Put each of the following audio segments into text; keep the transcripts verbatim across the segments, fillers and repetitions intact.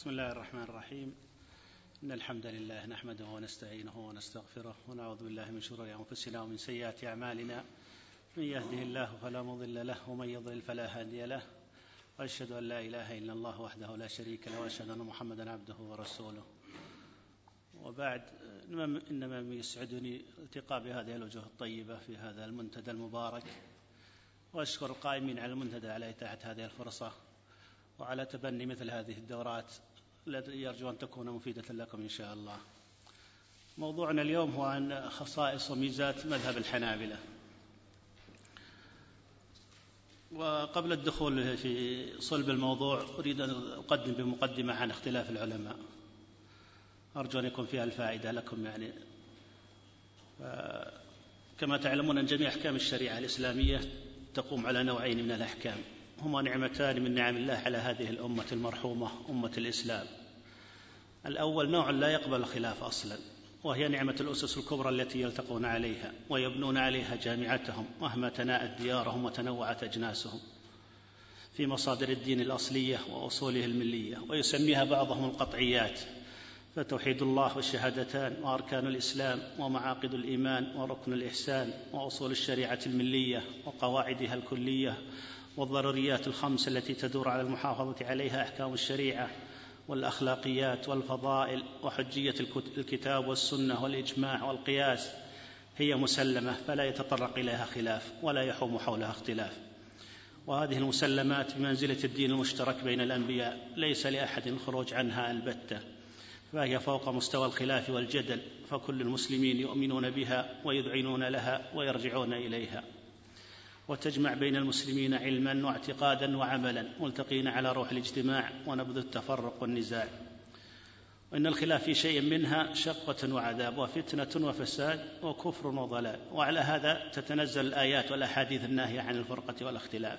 بسم الله الرحمن الرحيم. إن الحمد لله نحمده ونستعينه ونستغفره ونعوذ بالله من شرور أنفسنا ومن سيئات أعمالنا. من يهده الله فلا مضل له ومن يضلل فلا هادي له، وأشهد أن لا إله إلا الله وحده لا شريك له، وأشهد أن محمدا عبده ورسوله. وبعد، إنما يسعدني التقاء بهذه الوجوه الطيبة في هذا المنتدى المبارك، وأشكر القائمين على المنتدى على إتاحة هذه الفرصة وعلى تبني مثل هذه الدورات التي يرجو أن تكون مفيدة لكم إن شاء الله. موضوعنا اليوم هو عن خصائص وميزات مذهب الحنابلة. وقبل الدخول في صلب الموضوع أريد أن أقدم بمقدمة عن اختلاف العلماء، أرجو أن يكون فيها الفائدة لكم. يعني كما تعلمون أن جميع أحكام الشريعة الإسلامية تقوم على نوعين من الأحكام، هما نعمتان من نعم الله على هذه الأمة المرحومة أمة الإسلام. الأول نوع لا يقبل الخلاف أصلا، وهي نعمة الأسس الكبرى التي يلتقون عليها ويبنون عليها جامعتهم مهما تناءت ديارهم وتنوعت أجناسهم في مصادر الدين الأصلية وأصوله الملية، ويسميها بعضهم القطعيات، فتوحيد الله والشهادتان وأركان الإسلام ومعاقد الإيمان وركن الإحسان وأصول الشريعة الملية وقواعدها الكلية والضروريات الخمس التي تدور على المحافظة عليها أحكام الشريعة والأخلاقيات والفضائل وحجية الكتاب والسنة والإجماع والقياس، هي مسلمة فلا يتطرق إليها خلاف ولا يحوم حولها اختلاف. وهذه المسلمات بمنزلة الدين المشترك بين الأنبياء، ليس لأحد الخروج عنها البتة، فهي فوق مستوى الخلاف والجدل، فكل المسلمين يؤمنون بها ويذعنون لها ويرجعون إليها، وتجمع بين المسلمين علما واعتقادا وعملا ملتقين على روح الاجتماع ونبذ التفرق والنزاع. وإن الخلاف في شيء منها شقة وعذاب وفتنة وفساد وكفر وضلال، وعلى هذا تتنزل الآيات والأحاديث الناهية عن الفرقة والاختلاف.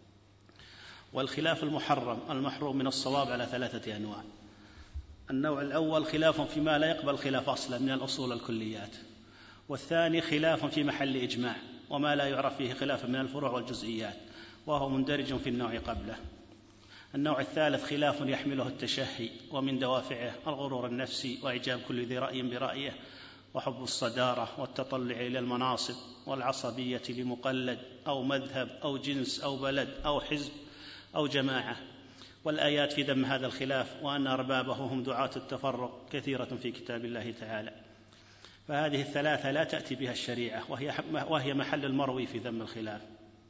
والخلاف المحرم المحروم من الصواب على ثلاثة أنواع. النوع الأول خلاف فيما لا يقبل خلاف أصلا من الأصول الكليات، والثاني خلاف في محل إجماع وما لا يعرف فيه خلاف من الفروع والجزئيات، وهو مندرج في النوع قبله. النوع الثالث خلاف يحمله التشهي، ومن دوافعه الغرور النفسي وإعجاب كل ذي رأي برأيه وحب الصدارة والتطلع إلى المناصب والعصبية لمقلد أو مذهب أو جنس أو بلد أو حزب أو جماعة. والآيات في ذم هذا الخلاف وأن أربابه هم دعاة التفرق كثيرة في كتاب الله تعالى. فهذه الثلاثة لا تأتي بها الشريعة، وهي, وهي محل المروي في ذم الخلاف.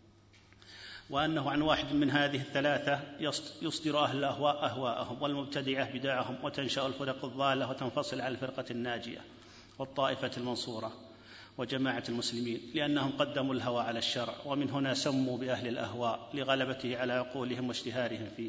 وأنه عن واحد من هذه الثلاثة يصدر أهل الأهواء أهواءهم والمبتدعة بدعهم، وتنشأ الفرق الضالة وتنفصل على الفرقة الناجية والطائفة المنصورة وجماعة المسلمين، لأنهم قدموا الهوى على الشرع، ومن هنا سموا بأهل الأهواء لغلبته على عقولهم واشتهارهم فيه.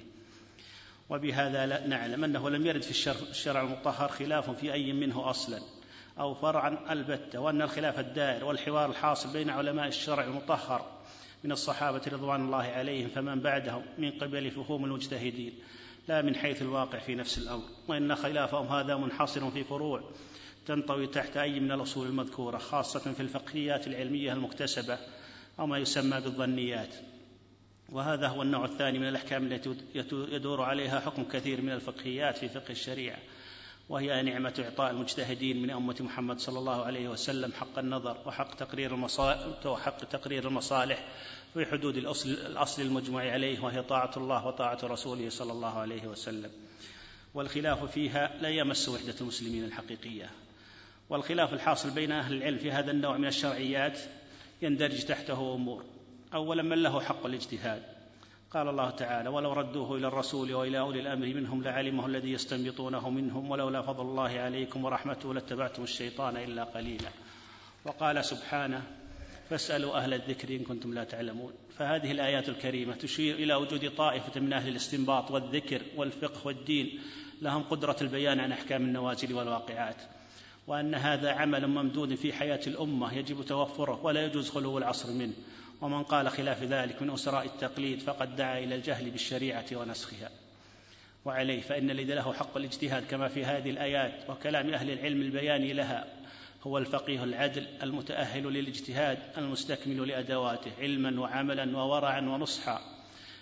وبهذا نعلم أنه لم يرد في الشرع المطهر خلاف في أي منه أصلا أو فرعا البتة، وأن الخلاف الدائر والحوار الحاصل بين علماء الشرع المطهر من الصحابة رضوان الله عليهم فمن بعدهم من قبل فهوم المجتهدين لا من حيث الواقع في نفس الأمر، وإن خلافهم هذا منحصر في فروع تنطوي تحت أي من الأصول المذكورة، خاصة في الفقهيات العلمية المكتسبة أو ما يسمى بالظنيات. وهذا هو النوع الثاني من الأحكام التي يدور عليها حكم كثير من الفقهيات في فقه الشريعة، وهي نعمة إعطاء المجتهدين من أمة محمد صلى الله عليه وسلم حق النظر وحق تقرير المصالح, وحق تقرير المصالح في حدود الأصل, الأصل المجموع عليه، وهي طاعة الله وطاعة رسوله صلى الله عليه وسلم. والخلاف فيها لا يمس وحدة المسلمين الحقيقية. والخلاف الحاصل بين أهل العلم في هذا النوع من الشرعيات يندرج تحته أمور. أولا، من له حق الاجتهاد. قال الله تعالى: ولو ردوه إلى الرسول وإلى أولي الأمر منهم لعلمه الذي يستنبطونه منهم ولولا فضل الله عليكم ورحمته لاتبعتم الشيطان إلا قليلا. وقال سبحانه: فاسألوا أهل الذكر إن كنتم لا تعلمون. فهذه الآيات الكريمة تشير إلى وجود طائفة من أهل الاستنباط والذكر والفقه والدين لهم قدرة البيان عن أحكام النوازل والواقعات، وأن هذا عمل ممدود في حياة الأمة يجب توفره ولا يجوز خلو العصر منه. ومن قال خلاف ذلك من أسراء التقليد فقد دعا إلى الجهل بالشريعة ونسخها. وعليه فإن الذي له حق الاجتهاد كما في هذه الآيات وكلام أهل العلم البياني لها هو الفقيه العدل المتأهل للاجتهاد المستكمل لأدواته علما وعملا وورعا ونصحا،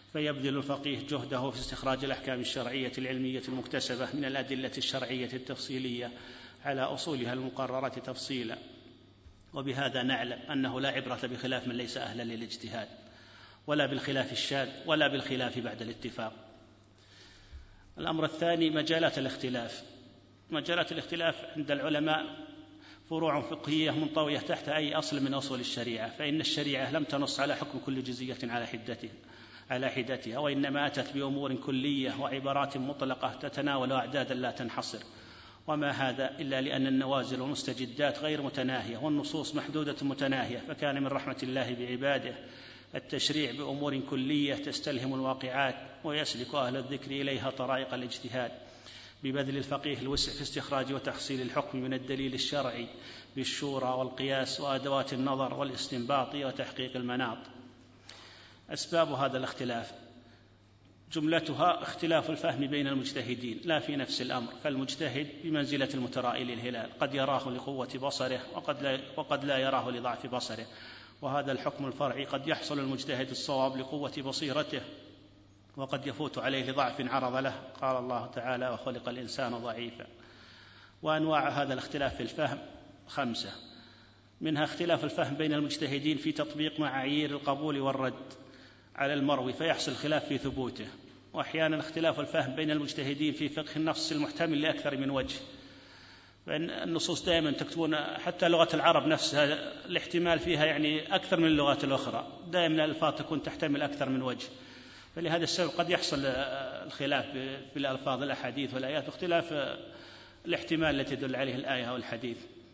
فيبذل الفقيه جهده في استخراج الأحكام الشرعية العلمية المكتسبة من الأدلة الشرعية التفصيلية على أصولها المقررة تفصيلا. وبهذا نعلم أنه لا عبرة بخلاف من ليس أهلا للاجتهاد، ولا بالخلاف الشاذ، ولا بالخلاف بعد الاتفاق. الأمر الثاني مجالات الاختلاف. مجالات الاختلاف عند العلماء فروع فقهية منطوية تحت أي أصل من أصول الشريعة، فإن الشريعة لم تنص على حكم كل جزئية على حدتها على حدتها وإنما أتت بأمور كلية وعبارات مطلقة تتناول أعدادا لا تنحصر، وما هذا إلا لأن النوازل والمستجدات غير متناهية والنصوص محدودة متناهية، فكان من رحمة الله بعباده التشريع بأمور كلية تستلهم الواقعات ويسلك أهل الذكر إليها طرائق الاجتهاد، ببذل الفقيه الوسع في استخراج وتحصيل الحكم من الدليل الشرعي بالشورى والقياس وأدوات النظر والاستنباط وتحقيق المناط. أسباب هذا الاختلاف جملتها اختلاف الفهم بين المجتهدين لا في نفس الأمر، فالمجتهد بمنزلة المترائي للهلال قد يراه لقوة بصره وقد لا, وقد لا يراه لضعف بصره، وهذا الحكم الفرعي قد يحصل المجتهد الصواب لقوة بصيرته وقد يفوت عليه لضعف عرض له، قال الله تعالى: وخلق الإنسان ضعيفا. وأنواع هذا الاختلاف في الفهم خمسة، منها اختلاف الفهم بين المجتهدين في تطبيق معايير القبول والرد على المروي فيحصل خلاف في ثبوته، وأحيانا اختلاف الفهم بين المجتهدين في فقه النص المحتمل لأكثر من وجه، فإن النصوص دائما تكتبون حتى لغة العرب نفسها الاحتمال فيها يعني أكثر من اللغات الأخرى، دائما الألفاظ تكون تحتمل أكثر من وجه، فلهذا السبب قد يحصل الخلاف في الألفاظ الأحاديث والآيات واختلاف الاحتمال التي تدل عليه الآية أو الحديث.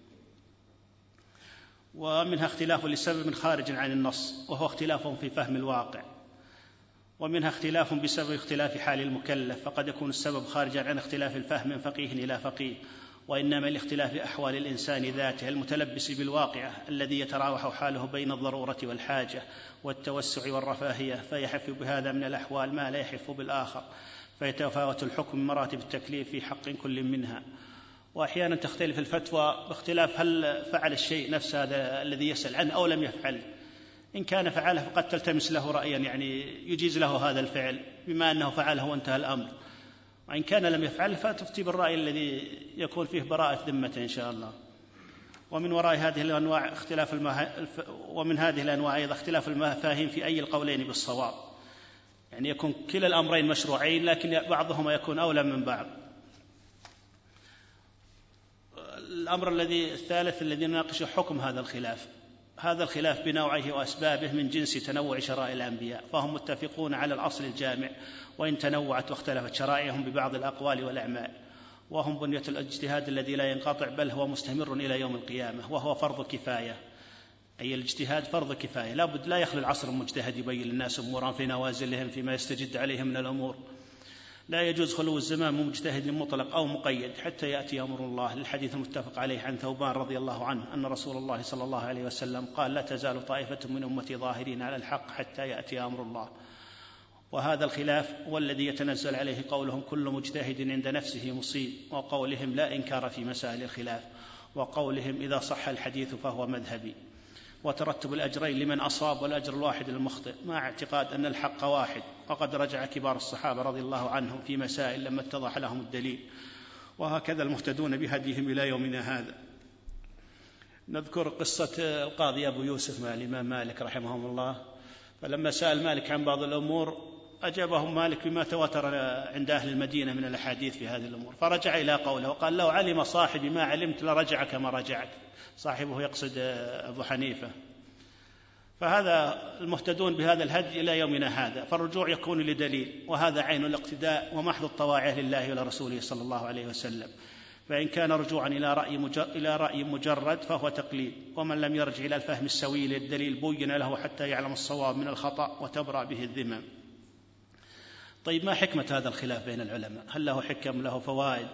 ومنها اختلاف لسبب خارج عن النص وهو اختلاف في فهم الواقع، ومنها اختلاف بسبب اختلاف حال المكلف، فقد يكون السبب خارجا عن اختلاف الفهم من فقيه إلى فقيه، وإنما لاختلاف أحوال الإنسان ذاته المتلبس بالواقع الذي يتراوح حاله بين الضرورة والحاجة والتوسع والرفاهية، فيحف بهذا من الأحوال ما لا يحف بالآخر، فيتفاوت الحكم من مراتب التكليف في حق كل منها. وأحيانا تختلف الفتوى باختلاف هل فعل الشيء نفس هذا الذي يسأل عنه أو لم يفعله، إن كان فعله فقد تلتمس له رأيا يعني يجيز له هذا الفعل بما أنه فعله وانتهى الأمر، وإن كان لم يفعله فتفتي بالرأي الذي يكون فيه براءة ذمة إن شاء الله. ومن وراء هذه الأنواع اختلاف المه... ومن هذه الأنواع أيضا اختلاف المفاهيم في أي القولين بالصواب، يعني يكون كلا الأمرين مشروعين لكن بعضهما يكون أولى من بعض. الأمر الذي الثالث الذي نناقش حكم هذا الخلاف، هذا الخلاف بنوعه وأسبابه من جنس تنوع شرائع الأنبياء، فهم متفقون على الأصل الجامع وإن تنوعت واختلفت شرائعهم ببعض الأقوال والأعمال، وهم بنية الاجتهاد الذي لا ينقطع بل هو مستمر إلى يوم القيامة، وهو فرض كفاية، أي الاجتهاد فرض كفاية، لا بد لا يخلو العصر المجتهد يبين للناس أمورا في نوازلهم فيما يستجد عليهم من الأمور، لا يجوز خلو الزمان من مجتهد مطلق أو مقيد حتى يأتي أمر الله، للحديث المتفق عليه عن ثوبان رضي الله عنه أن رسول الله صلى الله عليه وسلم قال: لا تزال طائفة من أمتي ظاهرين على الحق حتى يأتي أمر الله. وهذا الخلاف هو الذي يتنزل عليه قولهم كل مجتهد عند نفسه مصيب، وقولهم لا إنكار في مسائل الخلاف، وقولهم إذا صح الحديث فهو مذهبي، وترتب الأجرين لمن أصاب والأجر الواحد للمخطئ، مع اعتقاد أن الحق واحد. وقد رجع كبار الصحابة رضي الله عنهم في مسائل لما اتضح لهم الدليل، وهكذا المهتدون بهديهم إلى يومنا هذا. نذكر قصة القاضي أبو يوسف مع الإمام مالك رحمه الله، فلما سأل مالك عن بعض الأمور أجابهم مالك بما تواتر عند أهل المدينة من الأحاديث في هذه الأمور، فرجع إلى قوله وقال: لو علم صاحبي ما علمت لرجع كما رجعت. صاحبه يقصد أبو حنيفة. فهذا المهتدون بهذا الهدي إلى يومنا هذا، فالرجوع يكون لدليل، وهذا عين الاقتداء ومحض الطواعية لله ولرسوله صلى الله عليه وسلم، فإن كان رجوعا إلى رأي, إلى رأي مجرد فهو تقليد، ومن لم يرجع إلى الفهم السوي للدليل بين له حتى يعلم الصواب من الخطأ وتبرأ به الذمم. طيب، ما حكمة هذا الخلاف بين العلماء؟ هل له حكم له فوائد؟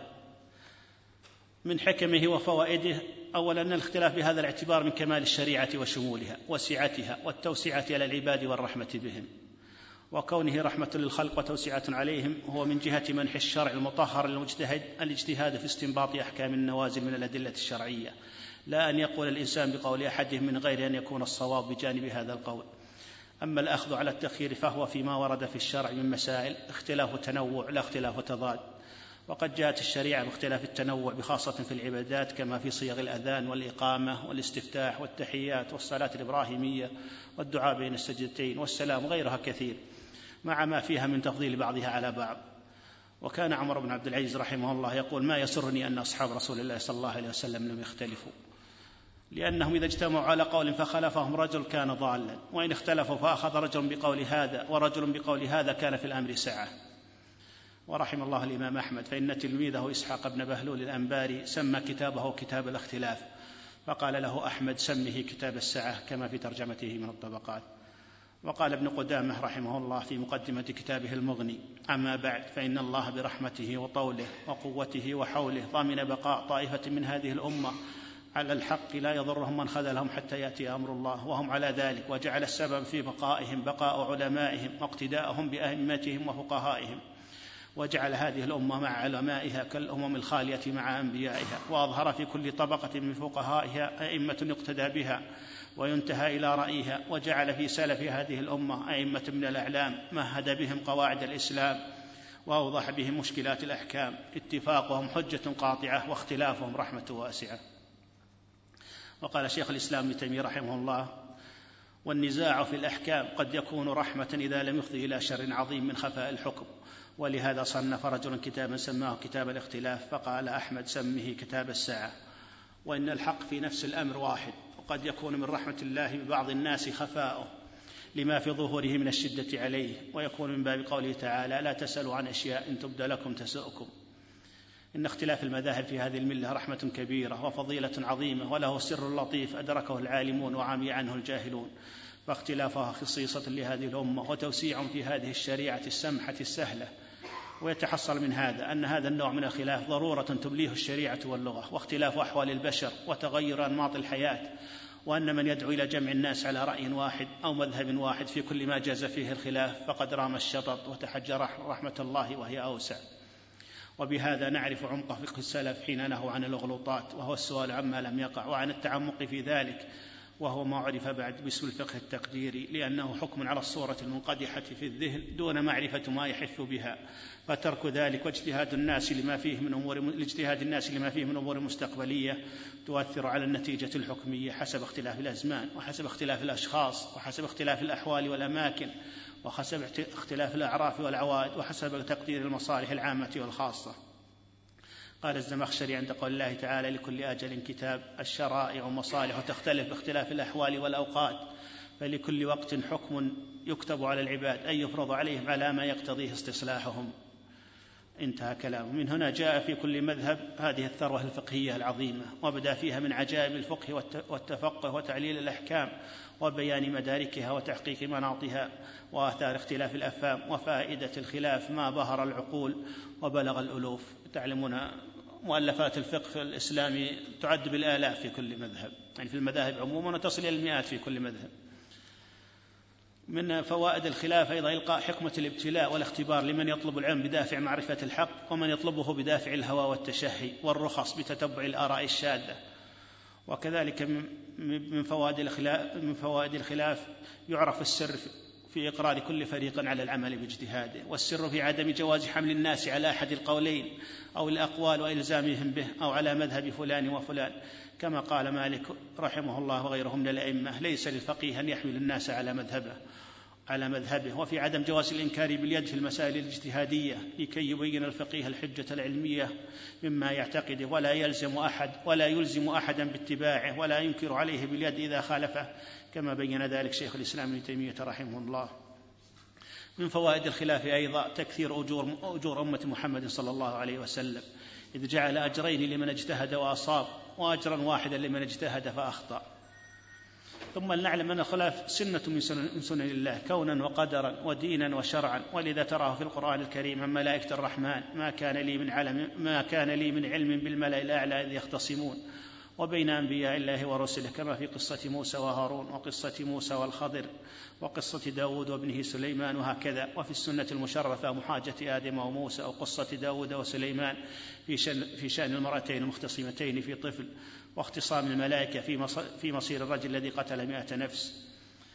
من حكمه وفوائده أولا أن الاختلاف بهذا الاعتبار من كمال الشريعة وشمولها وسعتها والتوسعة على العباد والرحمة بهم، وكونه رحمة للخلق وتوسعة عليهم هو من جهة منح الشرع المطهر للمجتهد الاجتهاد في استنباط أحكام النوازل من الأدلة الشرعية، لا أن يقول الإنسان بقول أحدهم من غير أن يكون الصواب بجانب هذا القول. أما الأخذ على التأخير فهو فيما ورد في الشرع من مسائل اختلاف تنوع لا اختلاف تضاد، وقد جاءت الشريعة باختلاف التنوع بخاصة في العبادات كما في صيغ الأذان والإقامة والاستفتاح والتحيات والصلاة الإبراهيمية والدعاء بين السجدتين والسلام وغيرها كثير، مع ما فيها من تفضيل بعضها على بعض. وكان عمر بن عبد العزيز رحمه الله يقول: ما يسرني أن أصحاب رسول الله صلى الله عليه وسلم لم يختلفوا، لأنهم إذا اجتمعوا على قول فخلفهم رجل كان ضالا، وإن اختلفوا فأخذ رجل بقول هذا ورجل بقول هذا كان في الأمر سعة. ورحم الله الإمام أحمد، فإن تلميذه إسحاق بن بهلول الأنباري سمى كتابه كتاب الاختلاف، فقال له أحمد: سمه كتاب السعة، كما في ترجمته من الطبقات. وقال ابن قدامة رحمه الله في مقدمة كتابه المغني: أما بعد، فإن الله برحمته وطوله وقوته وحوله ضمن بقاء طائفة من هذه الأمة على الحق لا يضرهم من خذلهم حتى يأتي أمر الله، وهم على ذلك، وجعل السبب في بقائهم بقاء علمائهم واقتداءهم بأئمتهم وفقهائهم، وجعل هذه الأمة مع علمائها كالأمم الخالية مع أنبيائها، وأظهر في كل طبقة من فقهائها أئمة يقتدى بها وينتهى إلى رأيها، وجعل في سلف هذه الأمة أئمة من الأعلام مهد بهم قواعد الإسلام وأوضح بهم مشكلات الأحكام، اتفاقهم حجة قاطعة واختلافهم رحمة واسعة. وقال شيخ الإسلام ابن تيمية رحمه الله: والنزاع في الأحكام قد يكون رحمة إذا لم يفضي إلى شر عظيم من خفاء الحكم، ولهذا صنف رجل كتابا سماه كتاب الاختلاف، فقال أحمد: سمه كتاب الساعة. وإن الحق في نفس الأمر واحد، وقد يكون من رحمة الله ببعض الناس خفاؤه لما في ظهوره من الشدة عليه، ويكون من باب قوله تعالى: لا تسألوا عن أشياء إن تبد لكم تسؤكم. إن اختلاف المذاهب في هذه الملة رحمة كبيرة وفضيلة عظيمة، وله سر لطيف أدركه العالمون وعمي عنه الجاهلون، فاختلافها خصيصة لهذه الأمة وتوسيع في هذه الشريعة السمحة السهلة. ويتحصل من هذا أن هذا النوع من الخلاف ضرورة تبليه الشريعة واللغة، واختلاف أحوال البشر وتغير أنماط الحياة، وأن من يدعو إلى جمع الناس على رأي واحد أو مذهب واحد في كل ما جاز فيه الخلاف فقد رام الشطط وتحجر رحمة الله وهي أوسع. وبهذا نعرف عمق فقه السلف حين نهوا عن الأغلوطات، وهو السؤال عما لم يقع، وعن التعمق في ذلك، وهو ما عرف بعد باسم الفقه التقديري، لأنه حكم على الصورة المنقدحة في الذهن دون معرفة ما يحث بها، فترك ذلك واجتهاد الناس لما فيه من أمور الاجتهاد الناس لما فيه من أمور مستقبلية تؤثر على النتيجة الحكمية حسب اختلاف الأزمان، وحسب اختلاف الأشخاص، وحسب اختلاف الأحوال والأماكن، وحسب اختلاف الأعراف والعوائد، وحسب تقدير المصالح العامة والخاصة. قال الزمخشري عند قول الله تعالى: لكل أجل كتاب، الشرائع ومصالح تختلف باختلاف الأحوال والأوقات، فلكل وقت حكم يكتب على العباد أن يفرض عليهم على ما يقتضيه استصلاحهم. انتهى كلامه. من هنا جاء في كل مذهب هذه الثروة الفقهية العظيمة، وبدا فيها من عجائب الفقه والتفقه وتعليل الأحكام وبيان مداركها وتحقيق مناطها وآثار اختلاف الأفهام وفائدة الخلاف ما بهر العقول وبلغ الألوف. تعلمون مؤلفات الفقه الإسلامي تعد بالآلاف في كل مذهب، يعني في المذاهب عموما، وتصل إلى المئات في كل مذهب. من فوائد الخلاف أيضا إلقاء حكمة الابتلاء والاختبار لمن يطلب العلم بدافع معرفة الحق، ومن يطلبه بدافع الهوى والتشهي، والرخص بتتبع الآراء الشاذة. وكذلك من فوائد الخلاف, من فوائد الخلاف يعرف السر في إقرار كل فريق على العمل باجتهاده، والسر في عدم جواز حمل الناس على أحد القولين أو الأقوال وإلزامهم به أو على مذهب فلان وفلان، كما قال مالك رحمه الله وغيره من الأئمة: ليس للفقيه أن يحمل الناس على مذهبه على مذهبه. وفي عدم جواز الإنكار باليد في المسائل الاجتهادية لكي يبين الفقيه الحجة العلمية مما يعتقده، ولا يلزم أحد ولا يلزم أحدا باتباعه، ولا ينكر عليه باليد إذا خالفه، كما بين ذلك شيخ الإسلام ابن تيمية رحمه الله. من فوائد الخلاف أيضا تكثير أجور, أجور أمة محمد صلى الله عليه وسلم، إذ جعل أجرين لمن اجتهد وأصاب، وأجرا واحدا لمن اجتهد فأخطأ. ثم لنعلم أن الخلاف سنة من سنن الله كونا وقدرا ودينا وشرعا، ولذا تراه في القرآن الكريم عن ملائكة الرحمن: ما كان لي من علم ما كان لي من علم بالملأ الأعلى إذ يختصمون، وبين أنبياء الله ورسله، كما في قصة موسى وهارون، وقصة موسى والخضر، وقصة داود وابنه سليمان، وهكذا. وفي السنة المشرفة محاجة آدم وموسى، وقصة داود وسليمان في شأن المرأتين المختصمتين في طفل، واختصام الملائكة في مصير الرجل الذي قتل مئة نفس.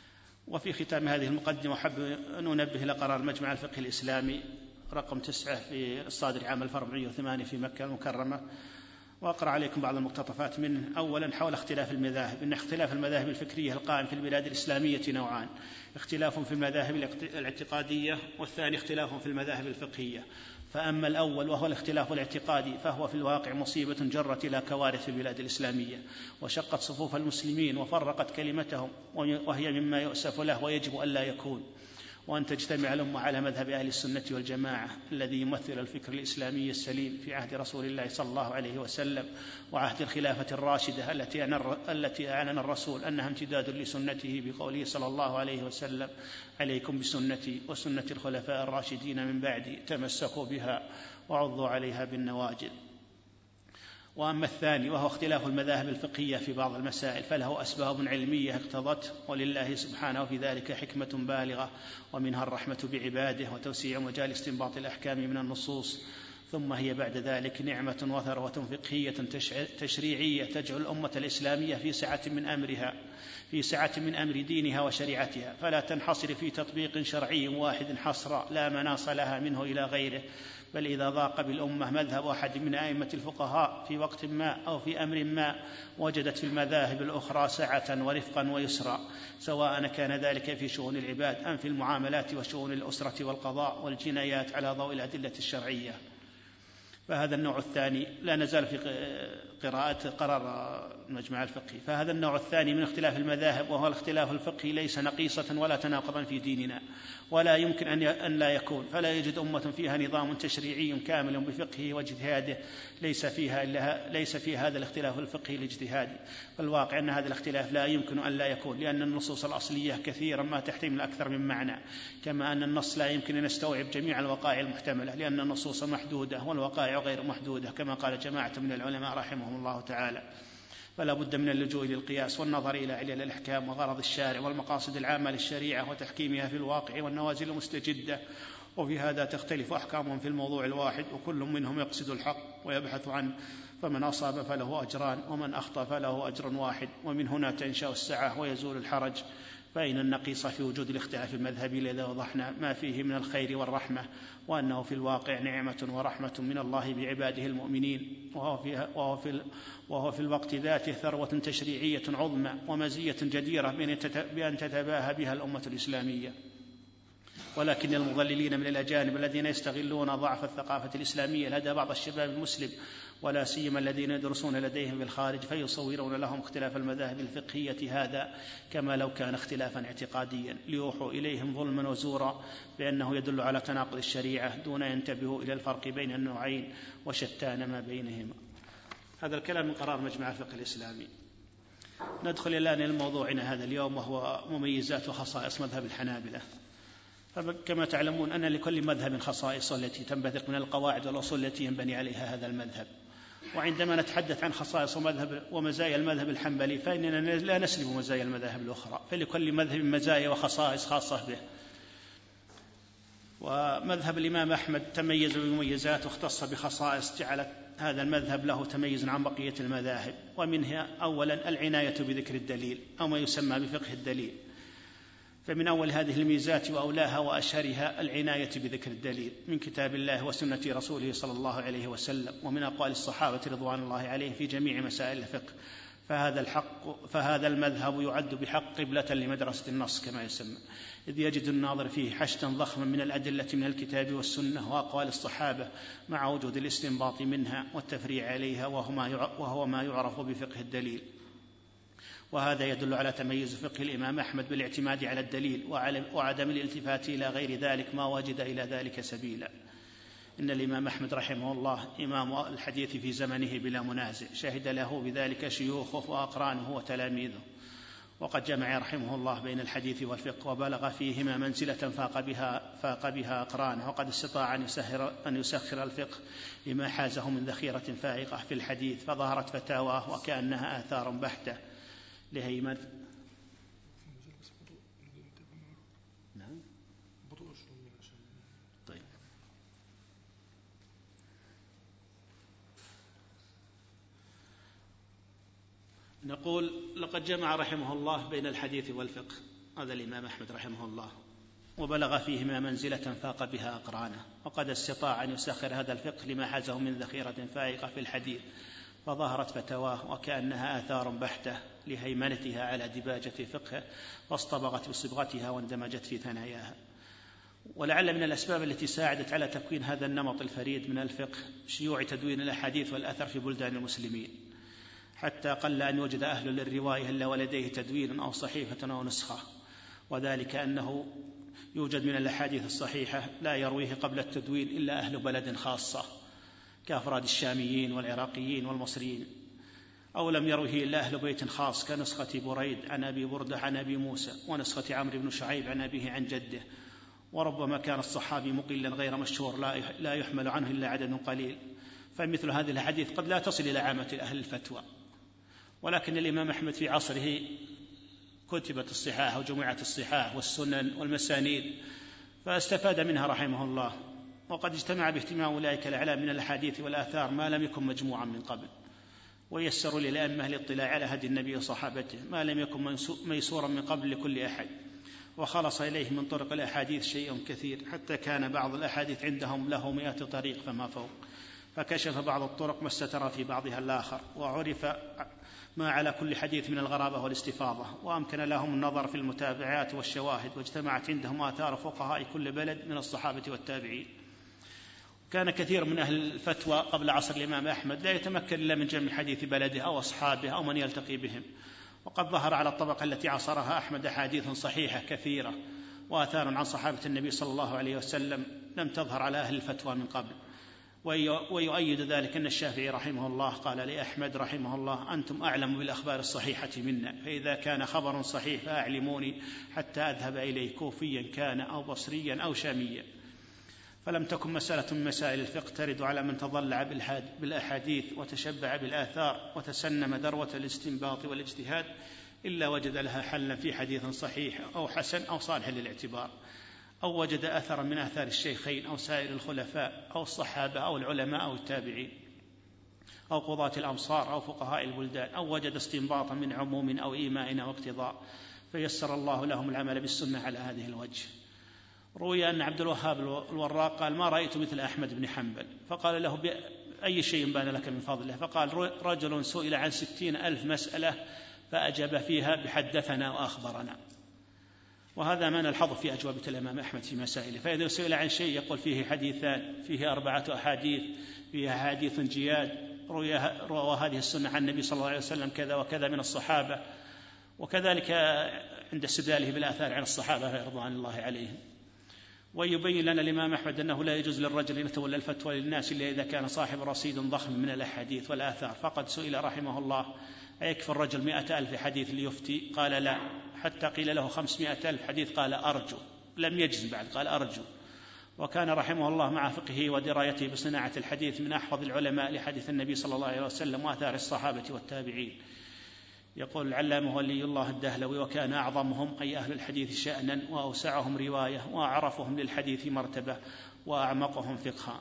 وفي ختام هذه المقدمة أحب أن أنبه إلى قرار مجمع الفقه الإسلامي رقم تسعة في الصادر عام ألف وأربعمائة وثمانية في مكة المكرمة، وأقرأ عليكم بعض المقتطفات منه. أولا، حول اختلاف المذاهب. إن اختلاف المذاهب الفكرية القائم في البلاد الإسلامية نوعان: اختلاف في المذاهب الاعتقادية، والثاني اختلاف في المذاهب الفقهية. فأما الأول وهو الاختلاف الاعتقادي فهو في الواقع مصيبة جرت إلى كوارث في البلاد الإسلامية وشقت صفوف المسلمين وفرقت كلمتهم، وهي مما يؤسف له ويجب ألا يكون، وأن تجتمع الأمة على مذهب أهل السنة والجماعة الذي يمثل الفكر الإسلامي السليم في عهد رسول الله صلى الله عليه وسلم وعهد الخلافة الراشدة التي أعلن الرسول أنها امتداد لسنته بقوله صلى الله عليه وسلم: عليكم بسنتي وسنة الخلفاء الراشدين من بعدي، تمسكوا بها وعضوا عليها بالنواجذ. وأما الثاني وهو اختلاف المذاهب الفقهية في بعض المسائل فله أسباب علمية اقتضت، ولله سبحانه في ذلك حكمة بالغة، ومنها الرحمة بعباده وتوسيع مجال استنباط الأحكام من النصوص. ثم هي بعد ذلك نعمة وثروة فقهية تشريعية تجعل الأمة الإسلامية في سعة من أمرها في سعة من أمر دينها وشريعتها، فلا تنحصر في تطبيق شرعي واحد حصرا لا مناص لها منه إلى غيره، بل إذا ضاق بالأمة مذهب أحد من أئمة الفقهاء في وقت ما أو في أمر ما وجدت في المذاهب الأخرى سعة ورفقا ويسرا، سواء كان ذلك في شؤون العباد أم في المعاملات وشؤون الأسرة والقضاء والجنايات على ضوء الأدلة الشرعية. فهذا النوع الثاني. لا نزال في قراءة قرار المجمع الفقهي. فهذا النوع الثاني من اختلاف المذاهب وهو الاختلاف الفقهي ليس نقيصة ولا تناقضا في ديننا، ولا يمكن أن لا يكون، فلا يوجد أمة فيها نظام تشريعي كامل بفقهه واجتهاده ليس فيها إلا ليس في هذا الاختلاف الفقهي الاجتهادي. فالواقع أن هذا الاختلاف لا يمكن أن لا يكون، لأن النصوص الأصلية كثيرا ما تحتمل أكثر من معنى، كما أن النص لا يمكن أن يستوعب جميع الوقائع المحتملة، لأن النصوص محدودة والوقائع غير محدودة، كما قال جماعة من العلماء رحمهم الله تعالى. فلا بد من اللجوء للقياس والنظر إلى علل الأحكام وغرض الشارع والمقاصد العامة للشريعة وتحكيمها في الواقع والنوازل المستجدة، وفي هذا تختلف أحكامهم في الموضوع الواحد، وكل منهم يقصد الحق ويبحث عنه، فمن أصاب فله أجران ومن أخطأ فله أجر واحد، ومن هنا تنشأ السعة ويزول الحرج. فإن النقيص في وجود الاختلاف المذهبي لذا وضحنا ما فيه من الخير والرحمة، وأنه في الواقع نعمة ورحمة من الله بعباده المؤمنين، وهو في, وهو في, وهو في الوقت ذاته ثروة تشريعية عظمى ومزية جديرة بأن تتباهى بها الأمة الإسلامية. ولكن المضللين من الأجانب الذين يستغلون ضعف الثقافة الإسلامية لدى بعض الشباب المسلم، ولا سيما الذين يدرسون لديهم بالخارج، فيصورون لهم اختلاف المذاهب الفقهية هذا كما لو كان اختلافا اعتقاديا، ليوحوا إليهم ظلما وزورا بأنه يدل على تناقض الشريعة، دون ينتبهوا إلى الفرق بين النوعين وشتان ما بينهما. هذا الكلام من قرار مجمع الفقه الإسلامي. ندخل الآن إلى موضوعنا هذا اليوم، وهو مميزات وخصائص مذهب الحنابلة. فكما تعلمون أن لكل مذهب خصائص التي تنبثق من القواعد والأصول التي ينبني عليها هذا المذهب. وعندما نتحدث عن خصائص مذهب ومزايا المذهب الحنبلي فإننا لا نسلب مزايا المذاهب الأخرى، فلكل مذهب مزايا وخصائص خاصة به. ومذهب الإمام أحمد تميز بمميزات واختص بخصائص جعلت هذا المذهب له تميز عن بقية المذاهب، ومنها أولا العناية بذكر الدليل أو ما يسمى بفقه الدليل. فمن أول هذه الميزات وأولاها وأشهرها العناية بذكر الدليل من كتاب الله وسنة رسوله صلى الله عليه وسلم، ومن أقوال الصحابة رضوان الله عليهم في جميع مسائل الفقه. فهذا الحق فهذا المذهب يعد بحق قبلة لمدرسة النص كما يسمى، إذ يجد الناظر فيه حشدا ضخما من الأدلة من الكتاب والسنة وأقوال الصحابة، مع وجود الاستنباط منها والتفريع عليها، وهو ما يعرف بفقه الدليل. وهذا يدل على تميز فقه الإمام أحمد بالاعتماد على الدليل وعدم الالتفات إلى غير ذلك ما وجد إلى ذلك سبيلا. إن الإمام أحمد رحمه الله إمام الحديث في زمنه بلا منازع، شهد له بذلك شيوخه وأقرانه وتلاميذه، وقد جمع رحمه الله بين الحديث والفقه، وبلغ فيهما منزلة فاق بها, فاق بها أقرانه، وقد استطاع أن يسخر, أن يسخر الفقه لما حازه من ذخيرة فائقة في الحديث، فظهرت فتاواه وكأنها آثار بحتة لهيمة. نعم. طيب. نقول لقد جمع رحمه الله بين الحديث والفقه، هذا الإمام أحمد رحمه الله، وبلغ فيهما منزلة فاق بها أقرانه، وقد استطاع أن يسخر هذا الفقه لما حازه من ذخيرة فائقة في الحديث، فظهرت فتواه وكأنها آثار بحتة لهيمنتها على دباجة فقهه، واصطبغت بصبغتها واندمجت في ثناياها. ولعل من الأسباب التي ساعدت على تكوين هذا النمط الفريد من الفقه شيوع تدوين الأحاديث والأثر في بلدان المسلمين، حتى قل أن يوجد أهل للرواية إلا ولديه تدوين أو صحيفة أو نسخة، وذلك أنه يوجد من الأحاديث الصحيحة لا يرويه قبل التدوين إلا أهل بلد خاصة كأفراد الشاميين والعراقيين والمصريين، أو لم يروه إلا أهل بيت خاص كنسخة بريد عن أبي بردة عن أبي موسى، ونسخة عمرو بن شعيب عن أبيه عن جده. وربما كان الصحابي مقلا غير مشهور لا يحمل عنه إلا عدد قليل، فمثل هذه الحديث قد لا تصل إلى عامة أهل الفتوى. ولكن الإمام أحمد في عصره كتبت الصحاح وجمعت الصحاح والسنن والمسانيد، فاستفاد منها رحمه الله، وقد اجتمع باهتمام أولئك الأعلام من الأحاديث والآثار ما لم يكن مجموعا من قبل، ويسروا للأئمة الاطلاع على هدي النبي وصحابته ما لم يكن ميسورا من قبل لكل أحد، وخلص إليه من طرق الأحاديث شيء كثير، حتى كان بعض الأحاديث عندهم له مئة طريق فما فوق، فكشف بعض الطرق ما استتر في بعضها الآخر، وعرف ما على كل حديث من الغرابة والاستفاضة، وأمكن لهم النظر في المتابعات والشواهد، واجتمعت عندهم آثار فقهاء كل بلد من الصحابة والتابعين. كان كثير من أهل الفتوى قبل عصر الإمام أحمد لا يتمكن إلا من جمع حديث بلده أو أصحابه أو من يلتقي بهم، وقد ظهر على الطبقة التي عصرها أحمد أحاديث صحيحة كثيرة وآثار عن صحابة النبي صلى الله عليه وسلم لم تظهر على أهل الفتوى من قبل. ويؤيد ذلك أن الشافعي رحمه الله قال لأحمد رحمه الله: أنتم أعلم بالأخبار الصحيحة منا، فإذا كان خبر صحيح فأعلموني حتى أذهب إليه، كوفيا كان أو بصريا أو شاميا. فلم تكن مسألة من مسائل الفقه ترد على من تضلع بالأحاديث وتشبع بالآثار وتسنم ذروة الاستنباط والاجتهاد إلا وجد لها حلا في حديث صحيح أو حسن أو صالح للاعتبار، أو وجد أثرا من آثار الشيخين أو سائر الخلفاء أو الصحابة أو العلماء أو التابعين أو قضاة الأمصار أو فقهاء البلدان، أو وجد استنباطا من عموم أو إيماء أو اقتضاء، فيسر الله لهم العمل بالسنة على هذه الوجه. روي أن عبد الوهاب الوراق قال: ما رأيت مثل أحمد بن حنبل، فقال له: بأي شيء بان لك من فضله؟ فقال: رجل سئل عن ستين ألف مسألة فأجاب فيها بحدثنا وأخبرنا. وهذا ما نلحظه في أجوبة الإمام أحمد في مسائله، فإذا سئل عن شيء يقول فيه حديثان، فيه أربعة أحاديث، فيه حديث جياد، روى هذه السنة عن النبي صلى الله عليه وسلم كذا وكذا من الصحابة، وكذلك عند استدلاله بالآثار عن الصحابة رضوان الله عليهم. ويبين لنا الإمام أحمد أنه لا يجوز للرجل أن يتولى الفتوى للناس إلا إذا كان صاحب رصيد ضخم من الأحاديث والآثار، فقد سئل رحمه الله: أيكفي الرجل مئة ألف حديث ليفتي؟ قال: لا. حتى قيل له خمسمائة ألف حديث قال: أرجو. لم يجزم بعد، قال: أرجو. وكان رحمه الله مع فقهه ودرايته بصناعة الحديث من أحفظ العلماء لحديث النبي صلى الله عليه وسلم وآثار الصحابة والتابعين. يقول العلامة ولي الله الدهلوي: وكان أعظمهم أي أهل الحديث شأنا وأوسعهم رواية وأعرفهم للحديث مرتبة وأعمقهم فقها.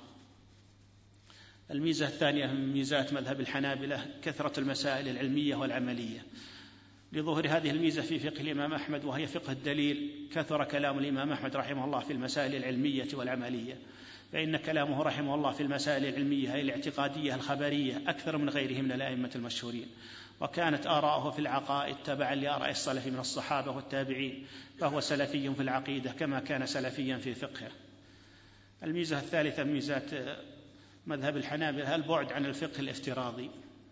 الميزة الثانية من ميزات مذهب الحنابلة كثرة المسائل العلمية والعملية. لظهر هذه الميزة في فقه الإمام أحمد وهي فقه الدليل، كثر كلام الإمام أحمد رحمه الله في المسائل العلمية والعملية، فإن كلامه رحمه الله في المسائل العلمية أي الاعتقادية الخبرية أكثر من غيره من الأئمة المشهورين، وكانت آراءه في العقائد تبعا لآراء السلف من الصحابة والتابعين، فهو سلفي في العقيدة كما كان سلفيا في فقهه. الميزة الثالثة من ميزات مذهب الحنابلة البعد عن الفقه الافتراضي.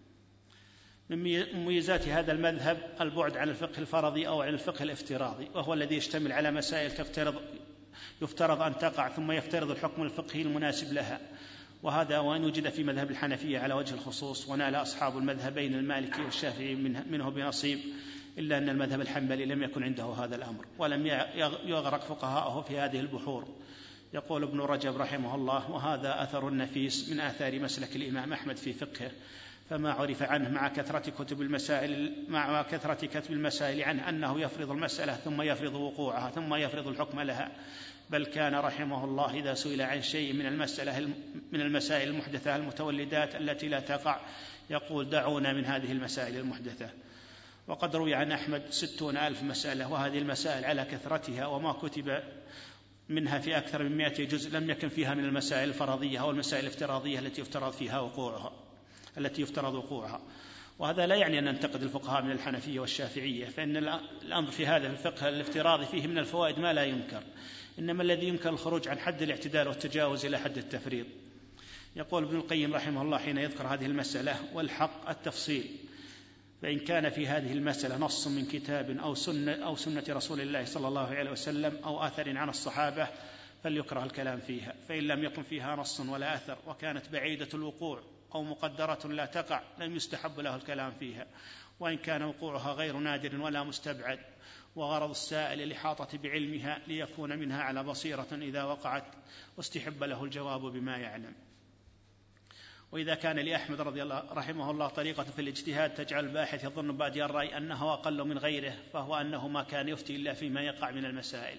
من مميزات هذا المذهب البعد عن الفقه الفرضي أو عن الفقه الافتراضي، وهو الذي يشتمل على مسائل تفترض يفترض أن تقع ثم يفترض الحكم الفقهي المناسب لها، وهذا وأن وجد في مذهب الحنفية على وجه الخصوص، ونال أصحاب المذهبين المالكي والشافعي منه بنصيب، إلا أن المذهب الحنبلي لم يكن عنده هذا الأمر ولم يغرق فقهاءه في هذه البحور. يقول ابن رجب رحمه الله: وهذا أثر نفيس من آثار مسلك الإمام أحمد في فقهه، فما عرف عنه مع كثرة كتب المسائل مع كثرة كتب المسائل عنه أنه يفرض المسألة ثم يفرض وقوعها ثم يفرض الحكم لها، بل كان رحمه الله إذا سئل عن شيء من المسألة من المسائل المحدثة المتولدات التي لا تقع يقول: دعونا من هذه المسائل المحدثة. وقد روي عن أحمد ستون ألف مسألة، وهذه المسائل على كثرتها وما كتب منها في أكثر من مئة جزء لم يكن فيها من المسائل الفرضية أو المسائل الافتراضية التي يفترض فيها وقوعها التي يفترض وقوعها. وهذا لا يعني أن ننتقد الفقهاء من الحنفية والشافعية، فإن الأمر في هذا الفقه الافتراضي فيه من الفوائد ما لا ينكر، إنما الذي ينكر الخروج عن حد الاعتدال والتجاوز إلى حد التفريط. يقول ابن القيم رحمه الله حين يذكر هذه المسألة: والحق التفصيل، فإن كان في هذه المسألة نص من كتاب أو سنة, أو سنة رسول الله صلى الله عليه وسلم أو أثر عن الصحابة فليكره الكلام فيها، فإن لم يكن فيها نص ولا أثر وكانت بعيدة الوقوع أو مقدرة لا تقع لم يستحب له الكلام فيها، وإن كان وقوعها غير نادر ولا مستبعد وغرض السائل الإحاطة بعلمها ليكون منها على بصيرة إذا وقعت واستحب له الجواب بما يعلم. وإذا كان لأحمد رضي الله رحمه الله طريقة في الاجتهاد تجعل الباحث يظن بادي الرأي أنه أقل من غيره، فهو أنه ما كان يفتي إلا فيما يقع من المسائل،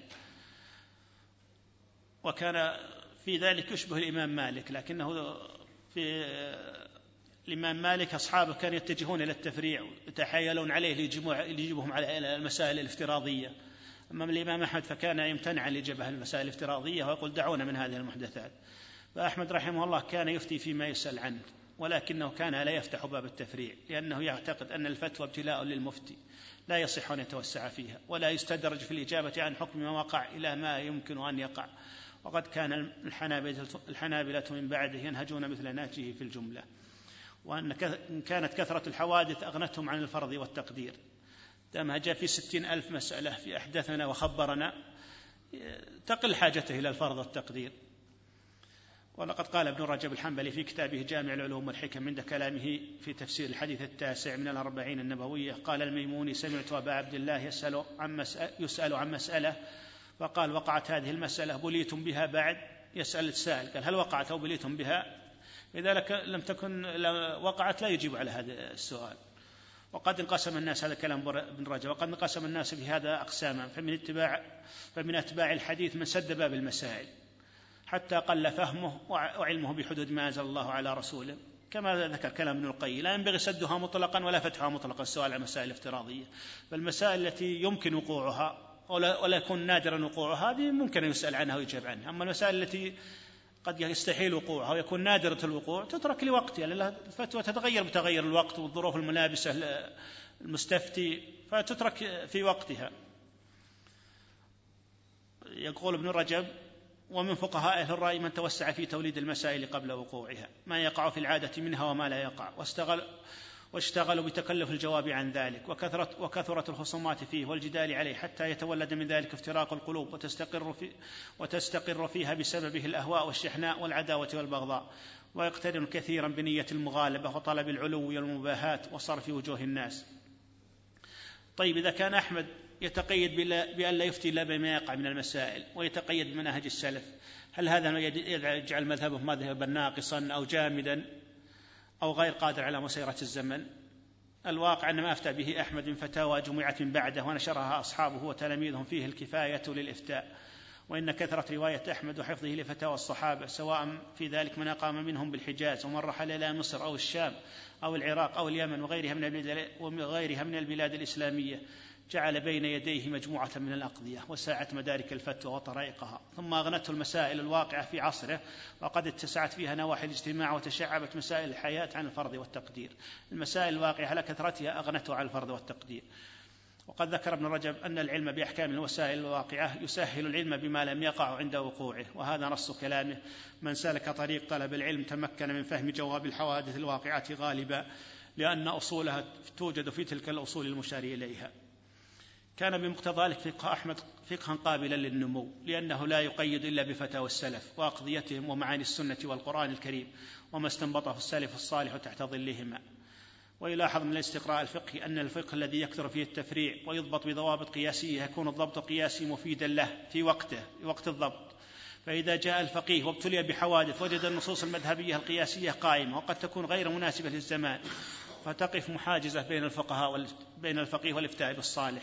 وكان في ذلك يشبه الإمام مالك، لكنه في الإمام مالك أصحابه كانوا يتجهون إلى التفريع ويتحايلون عليه ليجيبهم على المسائل الافتراضية، أما الإمام أحمد فكان يمتنع عن الإجابة على المسائل الافتراضية ويقول دعونا من هذه المحدثات. فأحمد رحمه الله كان يفتي فيما يسأل عنه، ولكنه كان لا يفتح باب التفريع، لأنه يعتقد أن الفتوى ابتلاء للمفتي لا يصح أن يتوسع فيها، ولا يستدرج في الإجابة عن حكم ما وقع إلى ما يمكن أن يقع. وقد كان الحنابلة من بعده ينهجون مثل نهجه في الجملة، وأن كانت كثرة الحوادث أغنتهم عن الفرض والتقدير. دام جاء في ستين ألف مسألة في أحدثنا وخبرنا تقل حاجته إلى الفرض والتقدير. ولقد قال ابن رجب الحنبلي في كتابه جامع العلوم والحكم عند كلامه في تفسير الحديث التاسع من الأربعين النبوية: قال الميموني: سمعت أبا عبد الله يسأل عن مسألة, يسأل عن مسألة فقال: وقعت هذه المسألة بليتم بها بعد؟ يسأل السائل قال: هل وقعت أو بليتم بها؟ إذا لم تكن وقعت لا يجيب على هذا السؤال. وقد انقسم الناس، هذا كلام ابن رجب، وقد انقسم الناس في هذا أقساما، فمن اتباع فمن أتباع الحديث من سد باب المسائل حتى قل فهمه وعلمه بحدود ما أنزل الله على رسوله، كما ذكر كلام ابن القيم: لا ينبغي سدها مطلقا ولا فتحها مطلقا السؤال عن مسائل افتراضية. فالمسائل التي يمكن وقوعها ولا يكون نادرا وقوعها هذه ممكن أن يسأل عنها ويجاب عنها، أما المسائل التي قد يستحيل وقوعها ويكون نادرة الوقوع تترك لوقتها، لأن الفتوى تتغير بتغير الوقت والظروف الملابسة المستفتي، فتترك في وقتها. يقول ابن رجب: ومن فقهاء أهل الرأي من توسع في توليد المسائل قبل وقوعها، ما يقع في العادة منها وما لا يقع، واستغل واشتغلوا بتكلف الجواب عن ذلك، وكثرت, وكثرت الخصومات فيه والجدال عليه حتى يتولد من ذلك افتراق القلوب وتستقر, في وتستقر فيها بسببه الأهواء والشحناء والعداوة والبغضاء، ويقترن كثيرا بنية المغالبة وطلب العلو والمباهات وصرف وجوه الناس. طيب، إذا كان أحمد يتقيد بأن لا يفتي إلا بما يقع من المسائل ويتقيد بمنهج السلف، هل هذا يجعل مذهبه مذهبا ناقصا أو جامدا أو غير قادر على مسيرة الزمن؟ الواقع أن ما أفتى به أحمد من فتاوى جمعت من بعده ونشرها أصحابه وتلاميذهم فيه الكفاية للإفتاء، وإن كثرة رواية أحمد وحفظه لفتاوى الصحابة، سواء في ذلك من أقام منهم بالحجاز ومن رحل إلى مصر أو الشام أو العراق أو اليمن وغيرها من وغيرها من البلاد الإسلامية، جعل بين يديه مجموعة من الأقضية وساعة مدارك الفتوى وطرائقها، ثم أغنته المسائل الواقعة في عصره، وقد اتسعت فيها نواحي الاجتماع وتشعبت مسائل الحياة عن الفرض والتقدير. المسائل الواقعة على كثرتها أغنته عن الفرض والتقدير. وقد ذكر ابن رجب أن العلم بأحكام الوسائل الواقعة يسهل العلم بما لم يقع عند وقوعه، وهذا نص كلامه: من سلك طريق طلب العلم تمكن من فهم جواب الحوادث الواقعة غالبا، لأن أصولها توجد في تلك الأصول المشار إليها. كان بمقتضى ذلك فقه أحمد فقها قابلا للنمو، لأنه لا يقيد إلا بفتاوى السلف وأقضيتهم ومعاني السنة والقرآن الكريم وما استنبطه السلف الصالح تحت ظلهما. ويلاحظ من الاستقراء الفقهي أن الفقه الذي يكثر فيه التفريع ويضبط بضوابط قياسية يكون الضبط القياسي مفيدا له في وقته في وقت الضبط. فإذا جاء الفقيه وابتلي بحوادث وجد النصوص المذهبية القياسية قائمة وقد تكون غير مناسبة للزمان، فتقف محاجزة بين الفقهاء بين الفقيه والإفتاء بالصالح.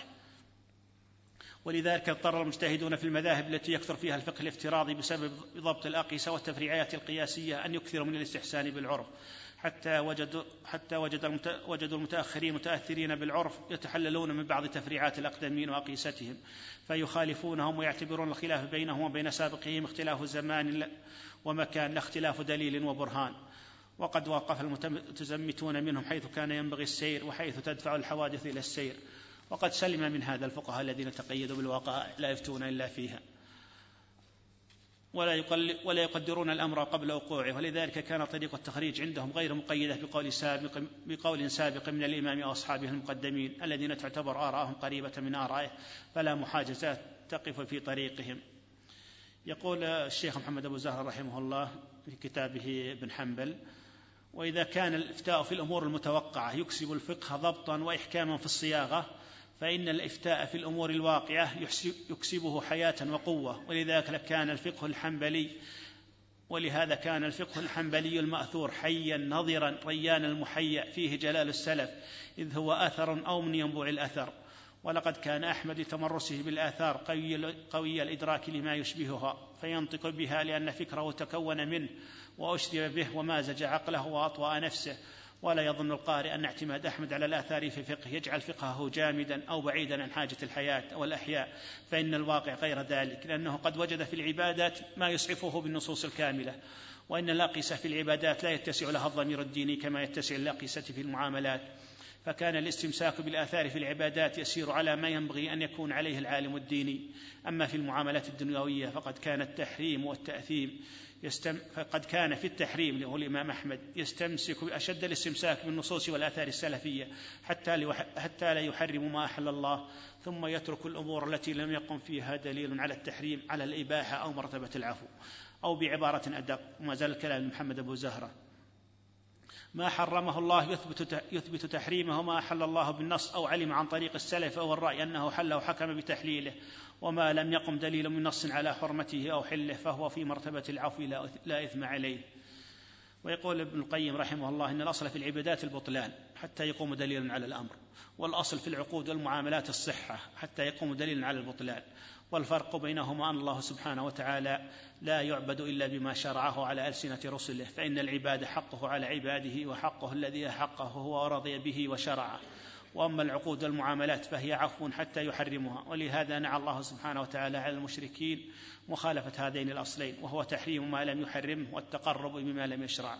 ولذلك اضطر المجتهدون في المذاهب التي يكثر فيها الفقه الافتراضي بسبب ضبط الأقيسة والتفريعات القياسية أن يكثروا من الاستحسان بالعرف، حتى وجدوا, حتى وجد وجدوا المتأخرين متأثرين بالعرف يتحللون من بعض تفريعات الأقدمين وأقيستهم فيخالفونهم ويعتبرون الخلاف بينهم وبين سابقهم اختلاف زمان ومكان لا اختلاف دليل وبرهان. وقد وقف المتزمتون منهم حيث كان ينبغي السير وحيث تدفع الحوادث إلى السير، وقد سلم من هذا الفقهاء الذين تقيدوا بالوقائع لا يفتون إلا فيها ولا يقدرون الأمر قبل وقوعه، ولذلك كان طريق التخريج عندهم غير مقيدة بقول سابق, بقول سابق من الإمام وأصحابه المقدمين الذين تعتبر آراءهم قريبة من آرائه فلا محاجزات تقف في طريقهم. يقول الشيخ محمد أبو زهرة رحمه الله في كتابه ابن حنبل: وإذا كان الإفتاء في الأمور المتوقعة يكسب الفقه ضبطا وإحكاما في الصياغة، فإن الإفتاء في الأمور الواقعة يكسبه حياة وقوة، ولذلك كان الفقه الحنبلي ولهذا كان الفقه الحنبلي المأثور حيا نظرا ريان المحيا فيه جلال السلف، إذ هو أثر أو من ينبوع الأثر. ولقد كان أحمد لتمرسه بالآثار قوي, قوي الإدراك لما يشبهها فينطق بها، لأن فكره تكون منه وأشرب به ومازج عقله وأطوأ نفسه. ولا يظن القارئ أن اعتماد أحمد على الآثار في فقه يجعل فقهه جامدا أو بعيدا عن حاجة الحياة أو الأحياء، فإن الواقع غير ذلك، لأنه قد وجد في العبادات ما يسعفه بالنصوص الكاملة، وإن اللاقسة في العبادات لا يتسع لها الضمير الديني كما يتسع اللاقسة في المعاملات، فكان الاستمساك بالآثار في العبادات يسير على ما ينبغي أن يكون عليه العالم الديني. أما في المعاملات الدنيوية فقد كان التحريم والتأثيم يستم... فقد كان في التحريم له الإمام أحمد يستمسك أشد الاستمساك بالنصوص والآثار السلفية حتى, ليح... حتى لا يحرم ما أحل الله، ثم يترك الأمور التي لم يقم فيها دليل على التحريم على الإباحة أو مرتبة العفو. أو بعبارة أدق، وما زال الكلام محمد أبو زهرة: ما حرمه الله يثبت, يثبت تحريمه، وما أحل الله بالنص أو علم عن طريق السلف أو الرأي أنه حل وحكم بتحليله، وما لم يقم دليل من نص على حرمته أو حله فهو في مرتبة العفو لا إثم عليه. ويقول ابن القيم رحمه الله إن الأصل في العبادات البطلان حتى يقوم دليل على الأمر، والأصل في العقود والمعاملات الصحة حتى يقوم دليل على البطلان، والفرق بينهما أن الله سبحانه وتعالى لا يعبد إلا بما شرعه على ألسنة رسله، فإن العباد حقه على عباده وحقه الذي حقه هو ورضي به وشرعه. وأما العقود والمعاملات فهي عفو حتى يحرمها، ولهذا نعى الله سبحانه وتعالى على المشركين مخالفة هذين الأصلين، وهو تحريم ما لم يحرمه والتقرب بما لم يشرعه.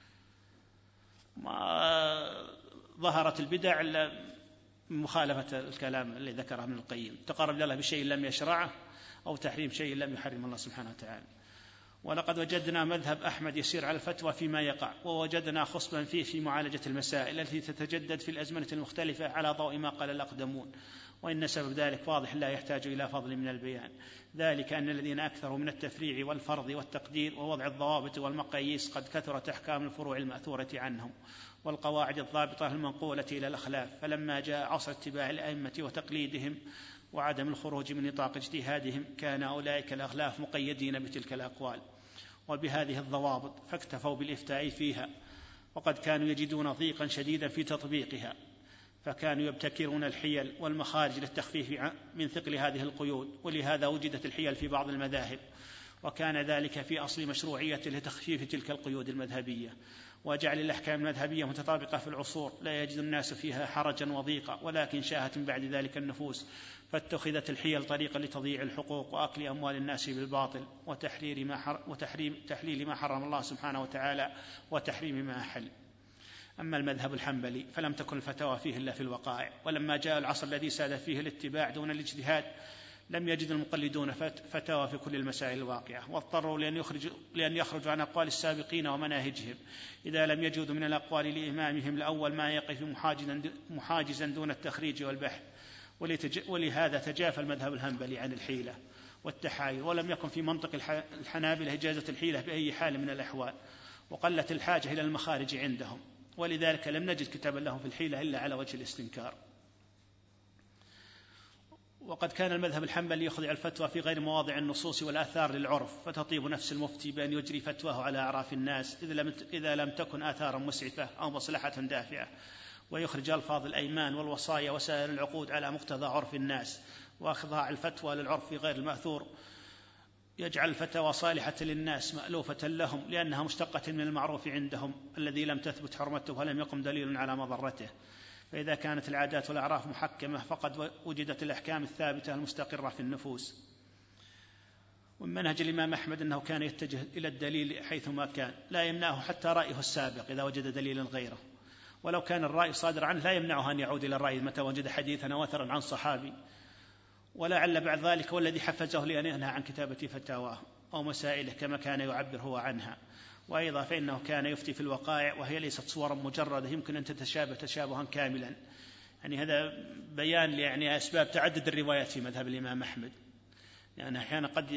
ما ظهرت البدع إلا مخالفة الكلام الذي ذكره ابن القيم، تقرب لله بشيء لم يشرعه أو تحريم شيء لم يحرم الله سبحانه وتعالى. ولقد وجدنا مذهب أحمد يسير على الفتوى فيما يقع، ووجدنا خصبا فيه في معالجة المسائل التي تتجدد في الأزمنة المختلفة على ضوء ما قال الأقدمون، وإن سبب ذلك واضح لا يحتاج إلى فضل من البيان، ذلك أن الذين أكثروا من التفريع والفرض والتقدير ووضع الضوابط والمقاييس قد كثرت أحكام الفروع المأثورة عنهم والقواعد الضابطة المنقولة إلى الأخلاف، فلما جاء عصر اتباع الأئمة وتقليدهم وعدم الخروج من نطاق اجتهادهم كان أولئك الأخلاف مقيدين بتلك الأقوال وبهذه الضوابط، فاكتفوا بالإفتاء فيها، وقد كانوا يجدون ضيقا شديدا في تطبيقها، فكانوا يبتكرون الحيل والمخارج للتخفيف من ثقل هذه القيود، ولهذا وجدت الحيل في بعض المذاهب، وكان ذلك في أصل مشروعية لتخفيف تلك القيود المذهبية وجعل الأحكام المذهبية متطابقة في العصور لا يجد الناس فيها حرجا وضيقا، ولكن شاهت من بعد ذلك النفوس فاتخذت الحيل طريقا لتضييع الحقوق وأكل أموال الناس بالباطل وتحرير ما حر وتحريم تحليل ما حرم الله سبحانه وتعالى وتحريم ما أحل. أما المذهب الحنبلي فلم تكن الفتاوى فيه إلا في الوقائع، ولما جاء العصر الذي ساد فيه الاتباع دون الاجتهاد لم يجد المقلدون فتاوى في كل المسائل الواقعة، واضطروا لأن يخرجوا, لأن يخرجوا عن أقوال السابقين ومناهجهم إذا لم يجدوا من الأقوال لإمامهم الأول ما يقف محاجزا دون التخريج والبحث، ولهذا تجافى المذهب الحنبلي عن الحيلة والتحايل، ولم يكن في منطق الحنابلة إجازة الحيلة بأي حال من الأحوال، وقلت الحاجة إلى المخارج عندهم، ولذلك لم نجد كتابا لهم في الحيلة إلا على وجه الاستنكار. وقد كان المذهب الحنبلي يخضع الفتوى في غير مواضع النصوص والآثار للعرف، فتطيب نفس المفتي بأن يجري فتواه على أعراف الناس إذا لم تكن آثارا مسعفة أو مصلحة دافعة، ويخرج ألفاظ الأيمان والوصايا وسائر العقود على مقتضى عرف الناس، وأخضاع الفتوى للعرف في غير المأثور يجعل الفتاوى صالحة للناس مألوفة لهم لأنها مشتقة من المعروف عندهم الذي لم تثبت حرمته ولم يقم دليل على مضرته. فإذا كانت العادات والأعراف محكمة فقد وجدت الأحكام الثابتة المستقرة في النفوس. ومن منهج الإمام أحمد أنه كان يتجه إلى الدليل حيثما كان، لا يمنعه حتى رأيه السابق إذا وجد دليلا غيره، ولو كان الرأي صادر عنه لا يمنعه أن يعود إلى الرأي متى وجد حديثا أو أثرا عن صحابي، ولعل بعد ذلك والذي حفزه لأن ينهى عن كتابة فتاواه أو مسائله كما كان يعبر هو عنها. وأيضا فإنه كان يفتي في الوقائع وهي ليست صورا مجردة يمكن أن تتشابه تشابها كاملا. يعني هذا بيان يعني أسباب تعدد الروايات في مذهب الإمام أحمد، يعني أحيانا قد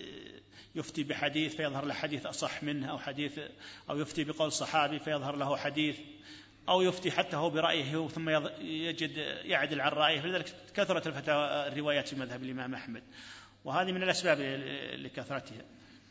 يفتي بحديث فيظهر له حديث أصح منه، أو حديث أو يفتي بقول صحابي فيظهر له حديث، أو يفتي حتى هو برأيه ثم يجد يعدل عن رأيه. فلذلك كثرت الفتاوى الروايات في مذهب الإمام أحمد، وهذه من الأسباب لكثرتها.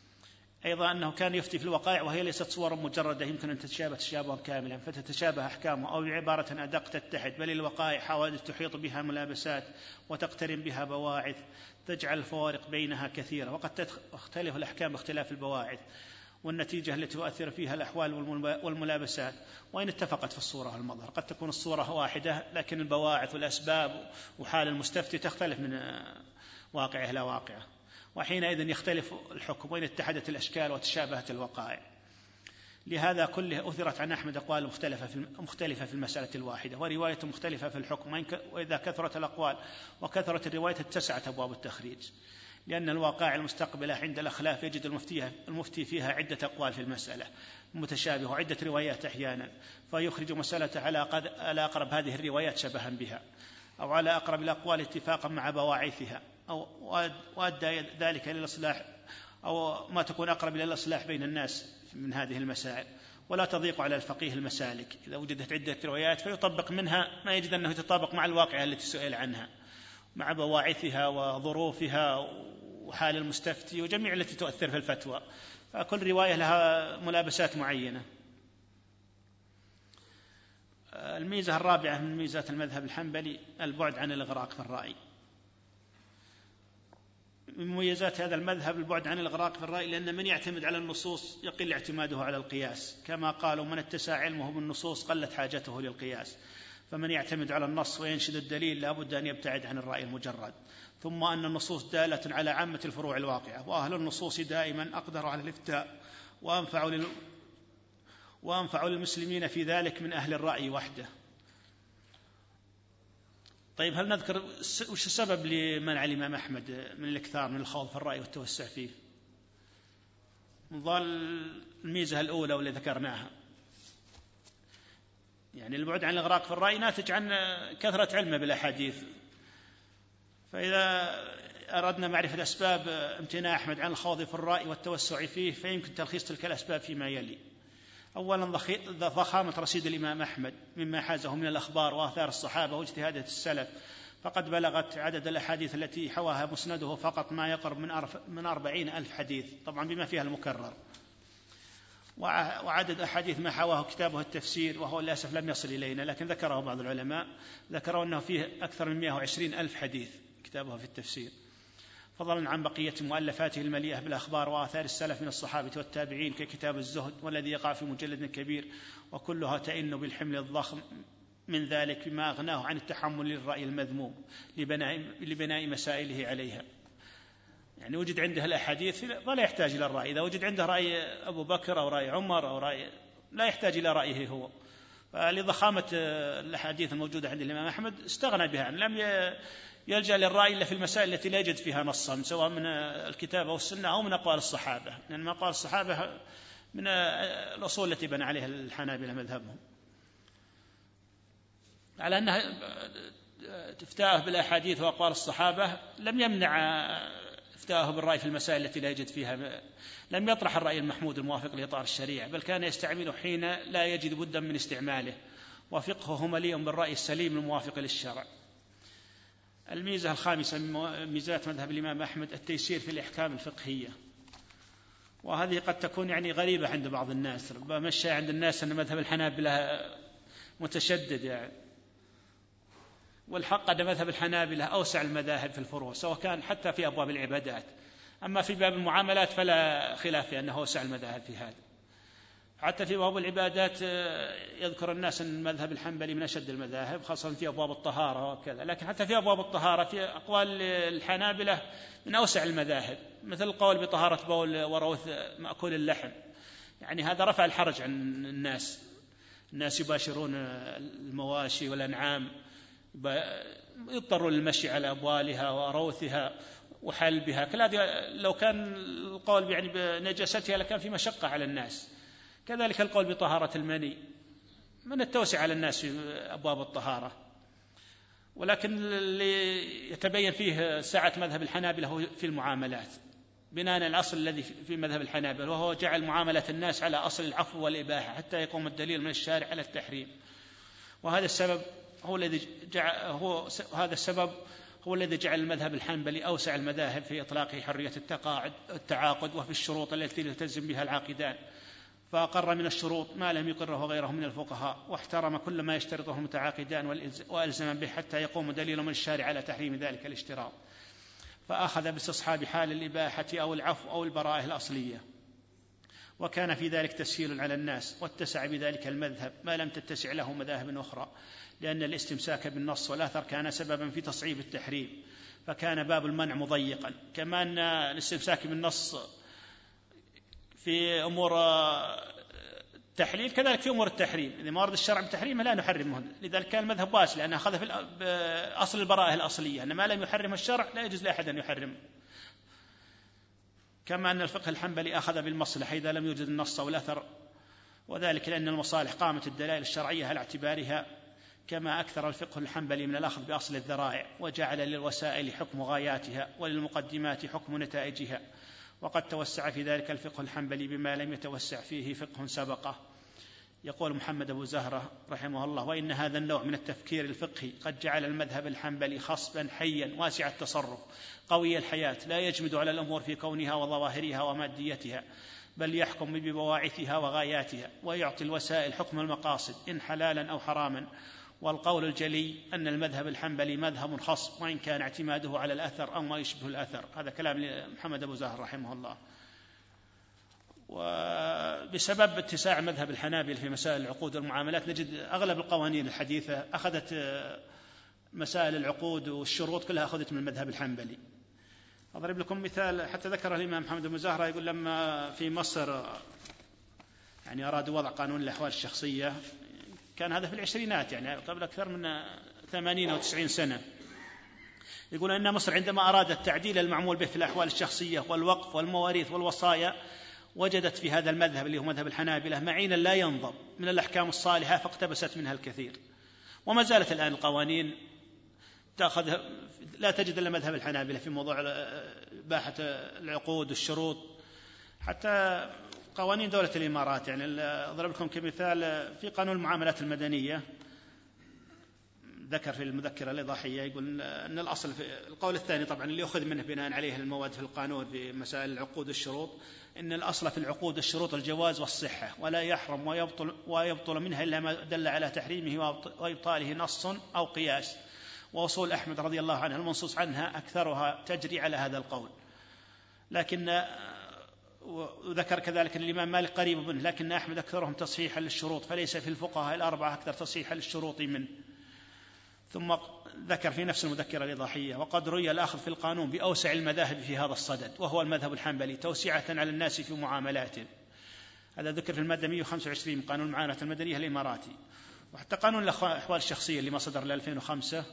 أيضا أنه كان يفتي في الوقائع وهي ليست صورا مجردة يمكن أن تتشابه تشابها كاملا فتتشابه أحكامه، أو بعبارة أدق تتحد، بل الوقائع حوادث تحيط بها ملابسات وتقترن بها بواعث تجعل الفوارق بينها كثيرة، وقد تختلف الأحكام باختلاف البواعث والنتيجة التي تؤثر فيها الأحوال والملابسات، وإن اتفقت في الصورة والمظهر. قد تكون الصورة واحدة لكن البواعث والأسباب وحال المستفتي تختلف من واقعه إلى واقعه، وحينئذ يختلف الحكم وإن اتحدت الأشكال وتشابهت الوقائع. لهذا كله أثرت عن أحمد أقوال مختلفة في مختلفة في المسألة الواحدة ورواية مختلفة في الحكم، وإذا كثرت الأقوال وكثرت الروايات اتسعت أبواب التخريج، لأن الواقع المستقبلة عند الأخلاف يجد المفتي, المفتي فيها عدة أقوال في المسألة متشابهة وعدة روايات أحيانا، فيخرج مسألة على أقرب هذه الروايات شبها بها، أو على أقرب الأقوال اتفاقا مع بواعثها، أو وأدى ذلك إلى الإصلاح، أو ما تكون أقرب إلى الإصلاح بين الناس من هذه المسائل. ولا تضيق على الفقيه المسالك، إذا وجدت عدة روايات فيطبق منها ما يجد أنه يتطابق مع الواقع التي سئل عنها مع بواعثها وظروفها وحال المستفتي وجميع التي تؤثر في الفتوى، فكل رواية لها ملابسات معينة. الميزة الرابعة من ميزات المذهب الحنبلي البعد عن الإغراق في الرأي. من مميزات هذا المذهب البعد عن الإغراق في الرأي، لأن من يعتمد على النصوص يقل اعتماده على القياس، كما قالوا من اتسع علمه بالنصوص قلت حاجته للقياس، فمن يعتمد على النص وينشد الدليل لا بد أن يبتعد عن الرأي المجرد. ثم أن النصوص دالة على عامة الفروع الواقعة، وأهل النصوص دائما أقدر على الإفتاء وأنفع, لل... وأنفع للمسلمين في ذلك من أهل الرأي وحده. طيب هل نذكر وش السبب لمنع الإمام أحمد من الإكثار من الخوض في الرأي والتوسع فيه؟ نظل الميزة الأولى واللي ذكرناها، يعني البعد عن الإغراق في الرأي ناتج عن كثرة علمه بالأحاديث. فإذا أردنا معرفة أسباب امتناع أحمد عن الخوض في الرأي والتوسع فيه فيمكن تلخيص تلك الأسباب فيما يلي. أولا ضخامة رصيد الإمام أحمد مما حازه من الأخبار وآثار الصحابة واجتهادات السلف، فقد بلغت عدد الأحاديث التي حواها مسنده فقط ما يقرب من من أربعين ألف حديث، طبعا بما فيها المكرر، وعدد أحاديث ما حواه كتابه التفسير، وهو للأسف لم يصل إلينا لكن ذكره بعض العلماء، ذكروا أنه فيه أكثر من مئة وعشرين ألف حديث كتابه في التفسير، فضلا عن بقية مؤلفاته المليئة بالأخبار وآثار السلف من الصحابة والتابعين ككتاب الزهد والذي يقع في مجلد كبير، وكلها تئن بالحمل الضخم من ذلك بما أغناه عن التحمل للرأي المذموم لبناء مسائله عليها. يعني وجد عنده الأحاديث ولا يحتاج إلى الرأي، إذا وجد عنده رأي أبو بكر أو رأي عمر أو رأي لا يحتاج إلى رأيه هو، فلضخامة الأحاديث الموجودة عند الإمام أحمد استغنى بها، لم يلجأ للرأي إلا في المسائل التي لا يجد فيها نصا سواء من الكتاب أو السنة أو من أقوال الصحابة، لأن أقوال الصحابة من الأصول التي بنى عليها الحنابلة مذهبهم، على أنها افتاءه بالأحاديث وأقوال الصحابة لم يمنع افتاءه بالرأي في المسائل التي لا يجد فيها، لم يطرح الرأي المحمود الموافق لإطار الشريعة، بل كان يستعمله حين لا يجد بدا من استعماله، وفقهه مليء بالرأي السليم الموافق للشرع. الميزة الخامسة من ميزات مذهب الإمام أحمد التيسير في الأحكام الفقهية، وهذه قد تكون يعني غريبة عند بعض الناس، ربما مشى عند الناس أن مذهب الحنابلة متشدد يعني، والحق أن مذهب الحنابلة أوسع المذاهب في الفروع، سواء كان حتى في أبواب العبادات، أما في باب المعاملات فلا خلاف في أنه أوسع المذاهب في هذا. حتى في باب العبادات يذكر الناس أن المذهب الحنبلي من أشد المذاهب، خاصة في أبواب الطهارة وكذا، لكن حتى في أبواب الطهارة في أقوال الحنابلة من أوسع المذاهب، مثل القول بطهارة بول وروث مأكول اللحم، يعني هذا رفع الحرج عن الناس. الناس يباشرون المواشي والأنعام، يضطرون للمشي على أبوالها وروثها وحلبها، كل هذه لو كان القول يعني بنجاستها لكان في مشقة على الناس. كذلك القول بطهارة المني من التوسع على الناس في أبواب الطهارة. ولكن اللي يتبين فيه سعة مذهب الحنابلة هو في المعاملات، بناء على الأصل الذي في مذهب الحنابلة، وهو جعل معاملة الناس على أصل العفو والإباحة حتى يقوم الدليل من الشارع على التحريم. وهذا السبب هو الذي جعل هو هذا السبب هو الذي جعل المذهب الحنبلي أوسع المذاهب في إطلاق حرية التقاعد التعاقد وفي الشروط التي يلتزم بها العاقدان، فأقر من الشروط ما لم يقره غيره من الفقهاء، واحترم كل ما يشترطه المتعاقدان وألزم به حتى يقوم دليل من الشارع على تحريم ذلك الاشتراط، فأخذ باستصحاب حال الإباحة أو العفو أو البراءة الأصلية. وكان في ذلك تسهيل على الناس، واتسع بذلك المذهب ما لم تتسع له مذاهب أخرى، لأن الاستمساك بالنص والأثر كان سببا في تصعيب التحريم، فكان باب المنع مضيقا. كما أن الاستمساك بالنص في أمور التحليل كذلك في أمور التحريم، إذا ما ورد الشرع بتحريمه لا نحرمه، لذلك كان المذهب واسع لأنه أخذ في أصل البراءة الأصلية أن ما لم يحرم الشرع لا يجوز لأحد أن يحرم. كما أن الفقه الحنبلي أخذ بالمصلحة إذا لم يوجد النص والأثر، وذلك لأن المصالح قامت الدلائل الشرعية على اعتبارها، كما أكثر الفقه الحنبلي من الأخذ بأصل الذرائع، وجعل للوسائل حكم غاياتها وللمقدمات حكم نتائجها. وقد توسع في ذلك الفقه الحنبلي بما لم يتوسع فيه فقه سبقه. يقول محمد أبو زهرة رحمه الله: وإن هذا النوع من التفكير الفقهي قد جعل المذهب الحنبلي خصبا حيا واسع التصرف قوي الحياة، لا يجمد على الأمور في كونها وظواهرها وماديتها، بل يحكم ببواعثها وغاياتها، ويعطي الوسائل حكم المقاصد إن حلالا أو حراما. والقول الجلي أن المذهب الحنبلي مذهب خصب، وإن كان اعتماده على الأثر أو ما يشبه الأثر. هذا كلام محمد أبو زهر رحمه الله. وبسبب اتساع مذهب الحنابلة في مسائل العقود والمعاملات نجد أغلب القوانين الحديثة أخذت مسائل العقود والشروط كلها أخذت من المذهب الحنبلي. أضرب لكم مثال حتى ذكره الإمام محمد بن زهرة، يقول لما في مصر يعني أرادوا وضع قانون الأحوال الشخصية، كان هذا في العشرينات يعني قبل أكثر من ثمانين أو تسعين سنة، يقول أن مصر عندما أرادت تعديل المعمول به في الأحوال الشخصية والوقف والمواريث والوصايا وجدت في هذا المذهب اللي هو مذهب الحنابلة معينا لا ينضب من الأحكام الصالحة، فاقتبست منها الكثير. وما زالت الآن القوانين تأخذ لا تجد إلا مذهب الحنابلة في موضوع إباحة العقود والشروط، حتى قوانين دولة الإمارات. يعني أضرب لكم كمثال في قانون المعاملات المدنية، ذكر في المذكرة الإيضاحية يقول أن الأصل في القول الثاني طبعا اللي يأخذ منه بناء عليه المواد في القانون في مسائل العقود والشروط، إن الأصل في العقود والشروط الجواز والصحة، ولا يحرم ويبطل, ويبطل منها إلا ما دل على تحريمه وإبطاله نص أو قياس. وأصول أحمد رضي الله عنه المنصوص عنها أكثرها تجري على هذا القول. لكن وذكر كذلك الإمام مالك قريب منه، لكن أحمد أكثرهم تصحيحا للشروط، فليس في الفقهاء الأربعة أكثر تصحيحا للشروط منه. ثم ذكر في نفس المذكرة الإيضاحية: وقد روي الأخذ في القانون بأوسع المذاهب في هذا الصدد، وهو المذهب الحنبلي، توسعة على الناس في معاملاتهم. هذا ذكر في المادة مئة وخمسة وعشرين من قانون المعاملات المدنية الإماراتي. وحتى قانون الأحوال الشخصية اللي ما صدر ل ألفين وخمسة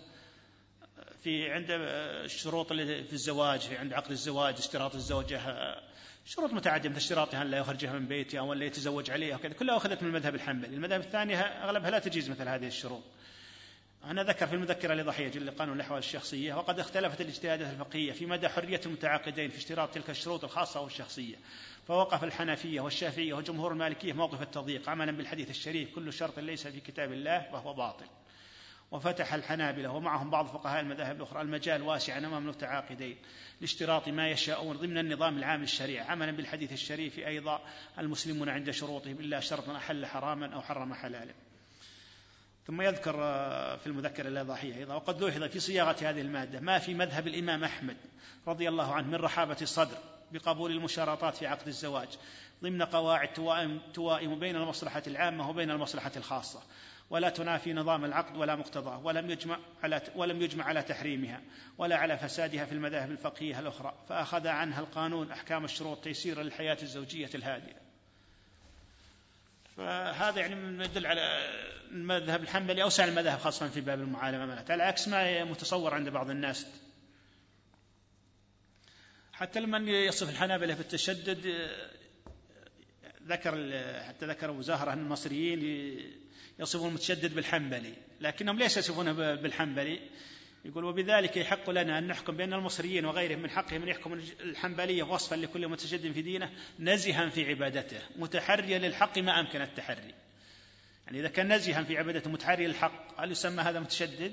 في عند الشروط اللي في الزواج، في عند عقد الزواج اشتراط الزوجة شروط متعددة، اشتراطها أن لا يخرجها من بيتها أو أن لا يتزوج عليها وكذا، كلها أخذت من المذهب الحنبلي. المذاهب الثانية أغلبها لا تجيز مثل هذه الشروط. أنا ذكر في المذكرة الإيضاحية جل قانون الأحوال الشخصية: وقد اختلفت الاجتهادات الفقهية في مدى حرية المتعاقدين في اشتراط تلك الشروط الخاصة والشخصية، فوقف الحنفية والشافعية وجمهور المالكية موقف التضييق عملا بالحديث الشريف: كل شرط ليس في كتاب الله فهو باطل. وفتح الحنابلة ومعهم بعض فقهاء المذاهب الأخرى المجال واسعا أمام المتعاقدين لاشتراط ما يشاءون ضمن النظام العام للشريعة عملا بالحديث الشريف أيضا: المسلمون عند شروطهم إلا شرطا أحل حراما أو حرم حلالا. ثم يذكر في المذكرة الإيضاحية أيضا: وقد لوحظ في صياغة هذه المادة ما في مذهب الإمام أحمد رضي الله عنه من رحابة الصدر بقبول المشارطات في عقد الزواج ضمن قواعد توائم, توائم بين المصلحة العامة وبين المصلحة الخاصة، ولا تنافي نظام العقد ولا مقتضاه، ولم يجمع على ولم يجمع على تحريمها ولا على فسادها في المذاهب الفقهية الأخرى، فأخذ عنها القانون أحكام الشروط تيسيرا للحياة الزوجية الهادئة. فهذا يعني يدل على المذهب الحنبلي أوسع المذاهب خاصة في باب المعاملات، على عكس ما متصور عند بعض الناس. حتى لمن يصف الحنابلة بالتشدد ذكر حتى ذكر أبو زهرة أن المصريين يصفون المتشدد بالحنبلي، لكنهم ليس يصفونه بالحنبلي. يقول وبذلك يحق لنا أن نحكم بأن المصريين وغيرهم من حقهم أن يحكم الحنبلية وصفا لكل متشدد في دينه نزها في عبادته متحريا للحق ما أمكن التحري. يعني إذا كان نزها في عبادته متحريا للحق هل يسمى هذا متشدد؟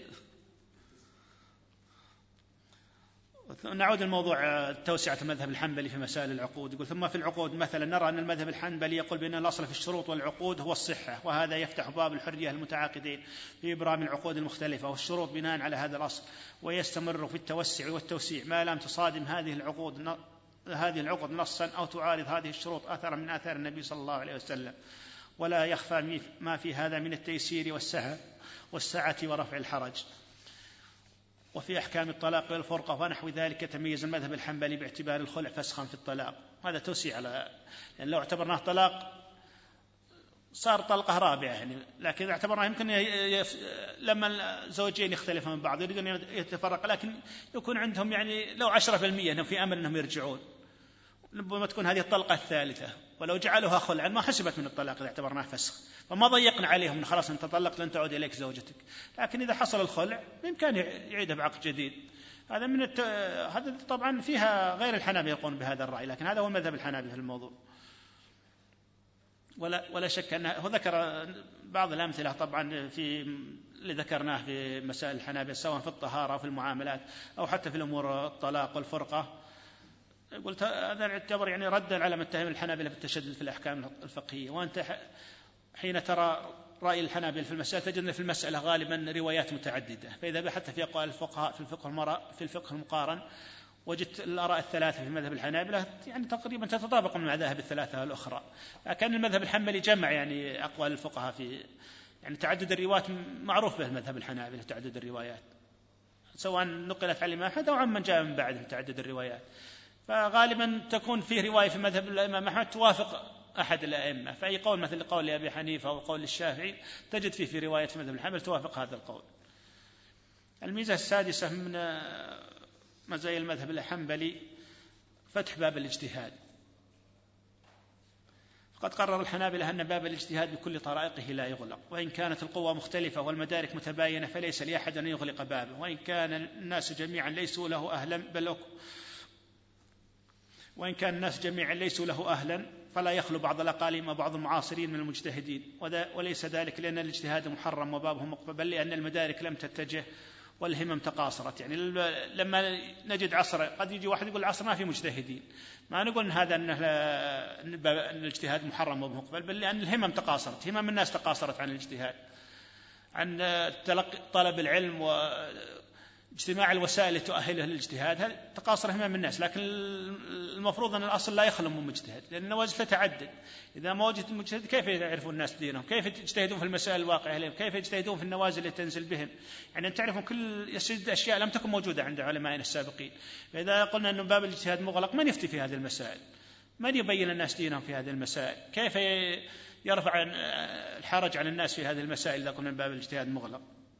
نعود الموضوع توسعة المذهب الحنبلي في مسائل العقود. يقول ثم في العقود مثلا نرى أن المذهب الحنبلي يقول بأن الأصل في الشروط والعقود هو الصحة، وهذا يفتح باب الحرية المتعاقدين في إبرام العقود المختلفة والشروط بناء على هذا الأصل، ويستمر في التوسع والتوسيع ما لم تصادم هذه العقود هذه العقود نصا أو تعارض هذه الشروط أثرا من آثار النبي صلى الله عليه وسلم. ولا يخفى ما في هذا من التيسير والسهل والسعة ورفع الحرج. وفي أحكام الطلاق والفرقة ونحو ذلك تميز المذهب الحنبلي باعتبار الخلع فسخا في الطلاق. هذا توسيع على، لأن لو اعتبرناه طلاق صار طلقة رابعة يعني، لكن إذا اعتبرناه يمكن يف... لما الزوجين يختلفون من بعض يريدون يتفرق، لكن يكون عندهم يعني لو عشرة في المية أنهم في أمل أنهم يرجعون، ربما تكون هذه الطلقة الثالثة، ولو جعلوها خلعا ما حسبت من الطلاق إذا اعتبرناه فسخ، فما ضيقنا عليهم من خلاص أنت طلقت لن تعود إليك زوجتك. لكن إذا حصل الخلع بإمكانه يعيدها بعقد جديد. هذا من الت... هذا طبعا فيها غير الحنابلة يقولون بهذا الرأي، لكن هذا هو المذهب الحنابلة في الموضوع. ولا ولا شك أنه هو ذكر بعض الأمثلة طبعا في اللي ذكرناه في مسائل الحنابلة سواء في الطهارة أو في المعاملات أو حتى في الأمور الطلاق والفرقة. قلت هذا يعتبر يعني ردا على متهم الحنابلة بالتشدد في الأحكام الفقهية. وأنت حين ترى رأي الحنابلة في المسألة تجد في المسألة غالبا روايات متعددة، فإذا بحثت في أقوال الفقهاء في الفقه في الفقه المقارن وجدت الآراء الثلاثة في مذهب الحنابلة يعني تقريبا تتطابق مع المذاهب الثلاثة الأخرى. لكن المذهب الحنبلي جمع يعني أقوال الفقهاء في يعني تعدد الروايات معروف به المذهب الحنابلة، تعدد الروايات سواء نقلت عن الإمام أحمد أو عمن جاء من بعده تعدد الروايات. فغالبا تكون فيه رواية في مذهب الإمام أحمد توافق أحد الأئمة، فأي قول مثل قول أبي حنيفة أو قول الشافعي تجد فيه في رواية في مذهب الحنبلي توافق هذا القول. الميزة السادسة من مزايا المذهب الحنبلي فتح باب الاجتهاد. فقد قرر الحنابلة أن باب الاجتهاد بكل طرائقه لا يغلق، وإن كانت القوى مختلفة والمدارك متباينة فليس لأحد أن يغلق بابه، وإن كان الناس جميعا ليسوا له أهلا بل وإن كان الناس جميعا ليسوا له أهلا فلا يخلو بعض الأقاليم وبعض المعاصرين من المجتهدين، وليس ذلك لأن الاجتهاد محرم وبابه مقبل، بل لأن المدارك لم تتجه والهمم تقاصرت. يعني لما نجد عصر قد يجي واحد يقول العصر ما في مجتهدين، ما نقول هذا أن الاجتهاد محرم ومقبل، بل لأن الهمم تقاصرت، همم الناس تقاصرت عن الاجتهاد، عن طلب العلم واجتماع الوسائل تؤهله للاجتهاد، هذا تقاصر همم الناس. لكن المفروض أن الأصل لا يخلو من مجتهد، لأن النوازل تتعدد. إذا ما وجد مجتهد كيف يعرفون الناس دينهم؟ كيف يجتهدون في المسائل الواقعة لهم؟ كيف يجتهدون في النوازل التي تنزل بهم؟ يعني أن تعرفون كل يسد أشياء لم تكن موجودة عند علمائنا السابقين. فإذا قلنا أن باب الاجتهاد مغلق من يفتي في هذه المسائل؟ من يبين الناس دينهم في هذه المسائل؟ كيف يرفع الحرج عن الناس في هذه المسائل إذا قلنا باب الاجتهاد مغلق؟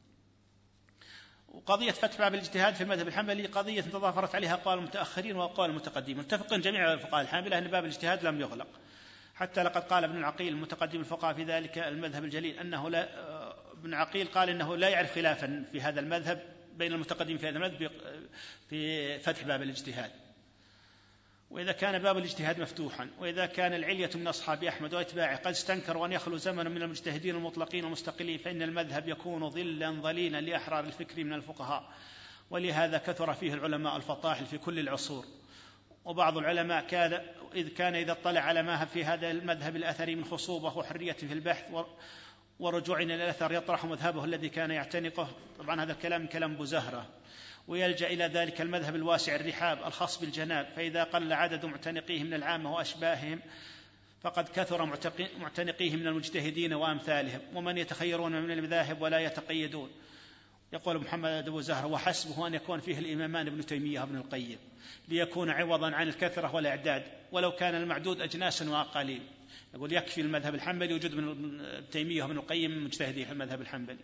وقضية فتح باب الاجتهاد في المذهب الحنبلي قضية تضافرت عليها أقوال المتأخرين وأقوال المتقدمين، متفقين جميع الفقهاء الحنابلة أن باب الاجتهاد لم يغلق، حتى لقد قال ابن العقيل المتقدم الفقهاء في ذلك المذهب الجليل أنه لا ابن عقيل قال إنه لا يعرف خلافا في هذا المذهب بين المتقدمين في هذا المذهب في فتح باب الاجتهاد. وإذا كان باب الاجتهاد مفتوحا، وإذا كان العلية من أصحاب أحمد وأتباعه قد استنكروا أن يخلو زمن من المجتهدين المطلقين المستقلين، فإن المذهب يكون ظلا ظليلا لأحرار الفكر من الفقهاء، ولهذا كثر فيه العلماء الفطاحل في كل العصور. وبعض العلماء كان إذ كان إذا اطلع على ما في هذا المذهب الأثري من خصوبة وحرية في البحث ورجوع إلى الأثر يطرح مذهبه الذي كان يعتنقه. طبعا هذا الكلام من كلام أبو زهرة. ويلجأ إلى ذلك المذهب الواسع الرحاب الخاص بالجناب، فإذا قل عدد معتنقيه من العامة وأشباههم فقد كثر معتنقيه من المجتهدين وأمثالهم، ومن يتخيرون من المذاهب ولا يتقيدون. يقول محمد أبو زهر: وحسبه أن يكون فيه الإمامان ابن تيمية وابن القيم ليكون عوضا عن الكثرة والإعداد، ولو كان المعدود أجناسا وأقاليم. يقول يكفي المذهب الحنبلي وجود ابن تيمية وابن القيم من مجتهدي في المذهب الحنبلي.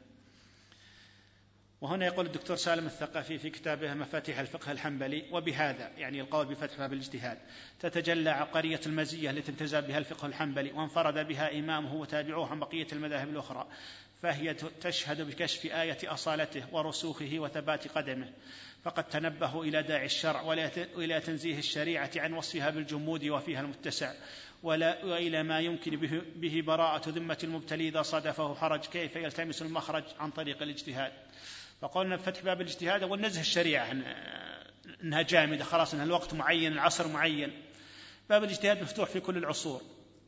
وهنا يقول الدكتور سالم الثقفي في كتابه مفاتيح الفقه الحنبلي: وبهذا يعني القول بفتح باب الاجتهاد تتجلى عبقرية المزية التي امتاز بها الفقه الحنبلي وانفرد بها إمامه وتابعوه عن بقية المذاهب الأخرى، فهي تشهد بكشف آية أصالته ورسوخه وثبات قدمه، فقد تنبهوا إلى داعي الشرع وإلى تنزيه الشريعة عن وصفها بالجمود وفيها المتسع، وإلى ما يمكن به براءة ذمة المبتلي إذا صادفه حرج، كيف يلتمس المخرج عن طريق الاجتهاد. فقلنا بفتح باب الاجتهاد ونزه الشريعة أنها جامدة خلاص، أنها الوقت معين العصر معين. باب الاجتهاد مفتوح في كل العصور.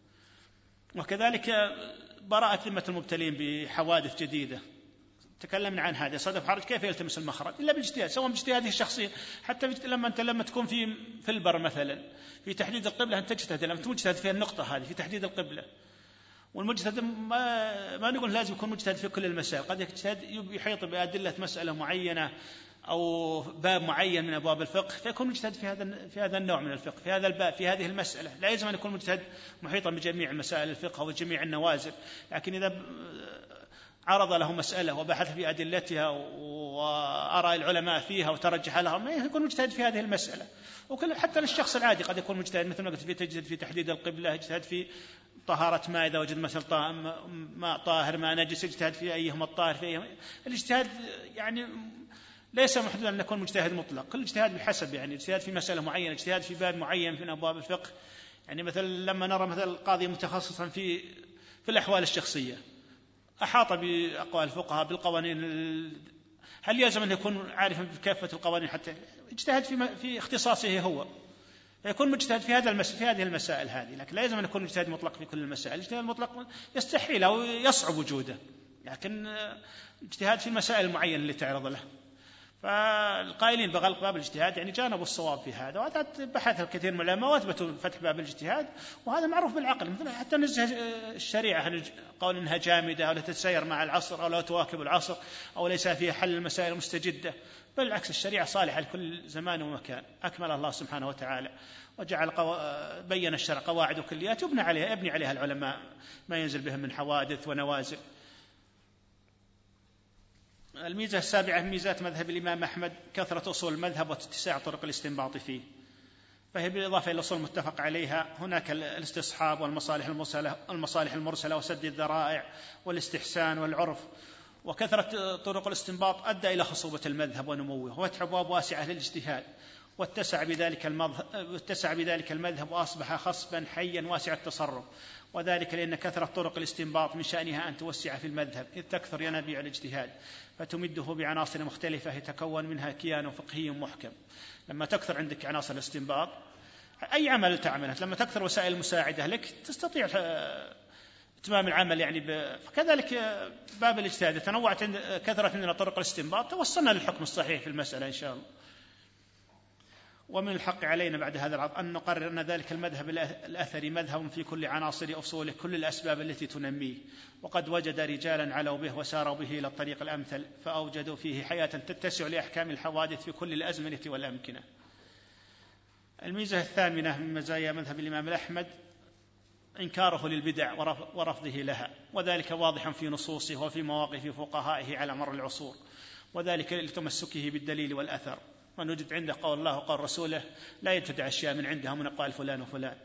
وكذلك براءة ذمة المبتلين بحوادث جديدة تكلمنا عن هذا، صدف حرج كيف يلتمس المخرج إلا بالاجتهاد، سواء باجتهاده الشخصي. حتى لما أنت لما تكون في في البر مثلا في تحديد القبلة أنت تجتهد، لما تجتهد في النقطة هذه في تحديد القبلة. والمجتهد ما ما نقول لازم يكون مجتهد في كل المسائل، قد يجتهد يحيط بأدلة مسألة معينة أو باب معين من أبواب الفقه فيكون مجتهد في هذا في هذا النوع من الفقه في هذا الباب في هذه المسألة. لا يلزم أن يكون مجتهد محيطا بجميع مسائل الفقه وجميع النوازل، لكن إذا عرض له مسألة وبحث في أدلتها وآراء العلماء فيها وترجح لها ما يكون مجتهد في هذه المسألة. وكل حتى للشخص العادي قد يكون مجتهد، مثل ما قلت في تجتهد في تحديد القبلة، يجتهد في طهارة ماء إذا وجد مثل ماء طاهر ماء نجس، يجتهد في أيهما الطاهر في أيهما. الاجتهاد يعني ليس محدودا أن يكون مجتهد مطلق، كل اجتهاد بحسب يعني اجتهاد في مسألة معينة، اجتهاد في باب معين من أبواب الفقه. يعني مثلا لما نرى مثل القاضي متخصصا في في الأحوال الشخصية أحاط بأقوال الفقهاء بالقوانين، هل يلزم أن يكون عارفا بكافة القوانين حتى يجتهد في في اختصاصه هو، يكون مجتهد في هذا المس... في هذه المسائل هذه، لكن لا يلزم أن يكون مجتهد مطلق في كل المسائل. الاجتهاد المطلق يستحيل أو يصعب وجوده، لكن اجتهاد في المسائل المعينة اللي تعرض له. فالقائلين بغلق باب الاجتهاد يعني جانبوا الصواب في هذا، وهذا بحث الكثير من العلماء واثبتوا فتح باب الاجتهاد، وهذا معروف بالعقل. مثلا حتى نزه الشريعة عن قول انها جامدة او لا تتسير مع العصر او لا تواكب العصر او ليس فيها حل المسائل المستجدة، بل العكس الشريعة صالحة لكل زمان ومكان. أكمل الله سبحانه وتعالى وجعل قو... بين الشرع قواعد وكليات يبنى عليها يبني عليها العلماء ما ينزل بهم من حوادث ونوازل. الميزة السابعة من ميزات مذهب الإمام أحمد كثرة أصول المذهب واتساع طرق الاستنباط فيه، فهي بالإضافة إلى الأصول المتفق عليها هناك الاستصحاب والمصالح المرسلة المصالح المرسلة وسد الذرائع والاستحسان والعرف. وكثرة طرق الاستنباط أدى إلى خصوبة المذهب ونموه وفتح أبواب واسعة للاجتهاد، واتسع بذلك المذهب واتسع بذلك المذهب وأصبح خصبا حيا واسع التصرف، وذلك لأن كثرة طرق الاستنباط من شأنها أن توسع في المذهب، إذ تكثر ينابيع الاجتهاد فتمده بعناصر مختلفة يتكون منها كيان فقهي محكم. لما تكثر عندك عناصر الاستنباط أي عمل تعمله، لما تكثر وسائل المساعدة لك تستطيع اتمام العمل يعني ب... فكذلك باب الاجتهاد تنوعت كثرة من طرق الاستنباط توصلنا للحكم الصحيح في المسألة إن شاء الله. ومن الحق علينا بعد هذا العرض أن نقرر أن ذلك المذهب الأثري مذهب في كل عناصر أصوله كل الأسباب التي تنميه، وقد وجد رجالا علوا به وساروا به إلى الطريق الأمثل فأوجدوا فيه حياة تتسع لأحكام الحوادث في كل الأزمنة والأمكنة. الميزة الثامنة من مزايا مذهب الإمام أحمد إنكاره للبدع ورفضه لها، وذلك واضح في نصوصه وفي مواقف فقهائه على مر العصور، وذلك لتمسكه بالدليل والأثر. ونجد عنده قول الله وقال رسوله لا يبتدع أشياء من عندها من أقوال فلان وفلان.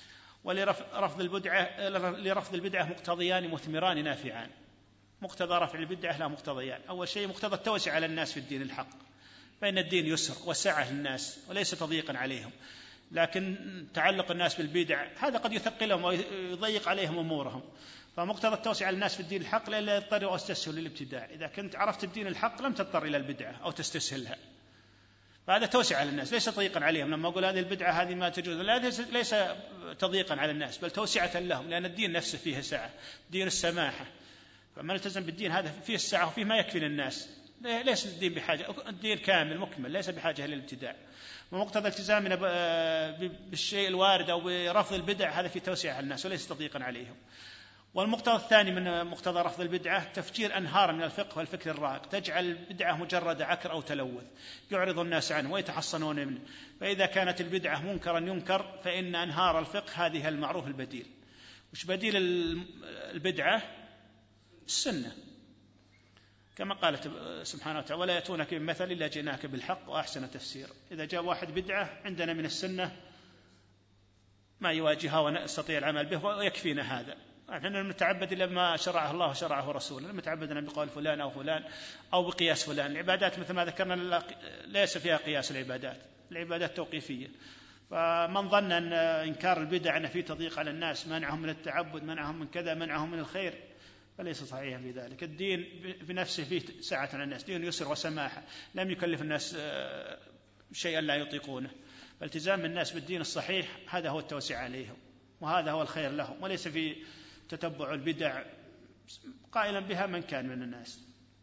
ولرفض البدعة لرفض البدعة مقتضيان مثمران نافعان. مقتضى رفع البدعة لا مقتضيان: أول شيء مقتضى التوسع على الناس في الدين الحق، فإن الدين يسر وسعه للناس وليس تضييقا عليهم، لكن تعلق الناس بالبدع هذا قد يثقلهم ويضيق عليهم أمورهم. فمقتضى التوسع على الناس في الدين الحق لا يضطر أو يستسهل للابتداع. إذا كنت عرفت الدين الحق لم تضطر إلى البدعة أو تستسهلها، فهذا توسع على الناس ليس تضييقا عليهم. لما أقول هذه البدعة هذه ما تجوز لا ليس تضييقا على الناس بل توسعة لهم، لأن الدين نفسه فيه سعة، دين السماحة. فمن التزم بالدين هذا فيه السعة وفيه ما يكفي للناس، ليس الدين بحاجة، الدين كامل مكمل ليس بحاجة للابتداع. ومقتضى التزامنا بالشيء الوارد أو برفض البدع هذا في توسيع على الناس وليس تضييقا عليهم. والمقتضى الثاني من مقتضى رفض البدعة تفجير أنهار من الفقه والفكر الرائق تجعل البدعة مجرد عكر أو تلوث يعرض الناس عنه ويتحصنون منه. فإذا كانت البدعة منكرا ينكر فإن أنهار الفقه هذه المعروف البديل. وش بديل البدعة؟ السنة، كما قالت سبحانه وتعالى ولا يأتونك بمثل إلا جئناك بالحق وأحسن تفسير. إذا جاء واحد بدعة عندنا من السنة ما يواجهها ونستطيع العمل به ويكفينا هذا. نحن نتعبد إلا بما شرعه الله وشرعه رسوله، لم نتعبدنا بقول فلان أو فلان أو بقياس فلان. العبادات مثل ما ذكرنا ليس فيها قياس العبادات، العبادات توقيفية. فمن ظن أن إنكار البدع أن فيه تضييق على الناس منعهم من التعبد منعهم من كذا منعهم من الخير فليس صحيحا في ذلك. الدين بنفسه فيه سعة على الناس، دين يسر وسماحة، لم يكلف الناس شيئا لا يطيقونه. فالتزام الناس بالدين الصحيح هذا هو التوسع عليهم وهذا هو الخير لهم، وليس في تتبع البدع قائلا بها من كان من الناس.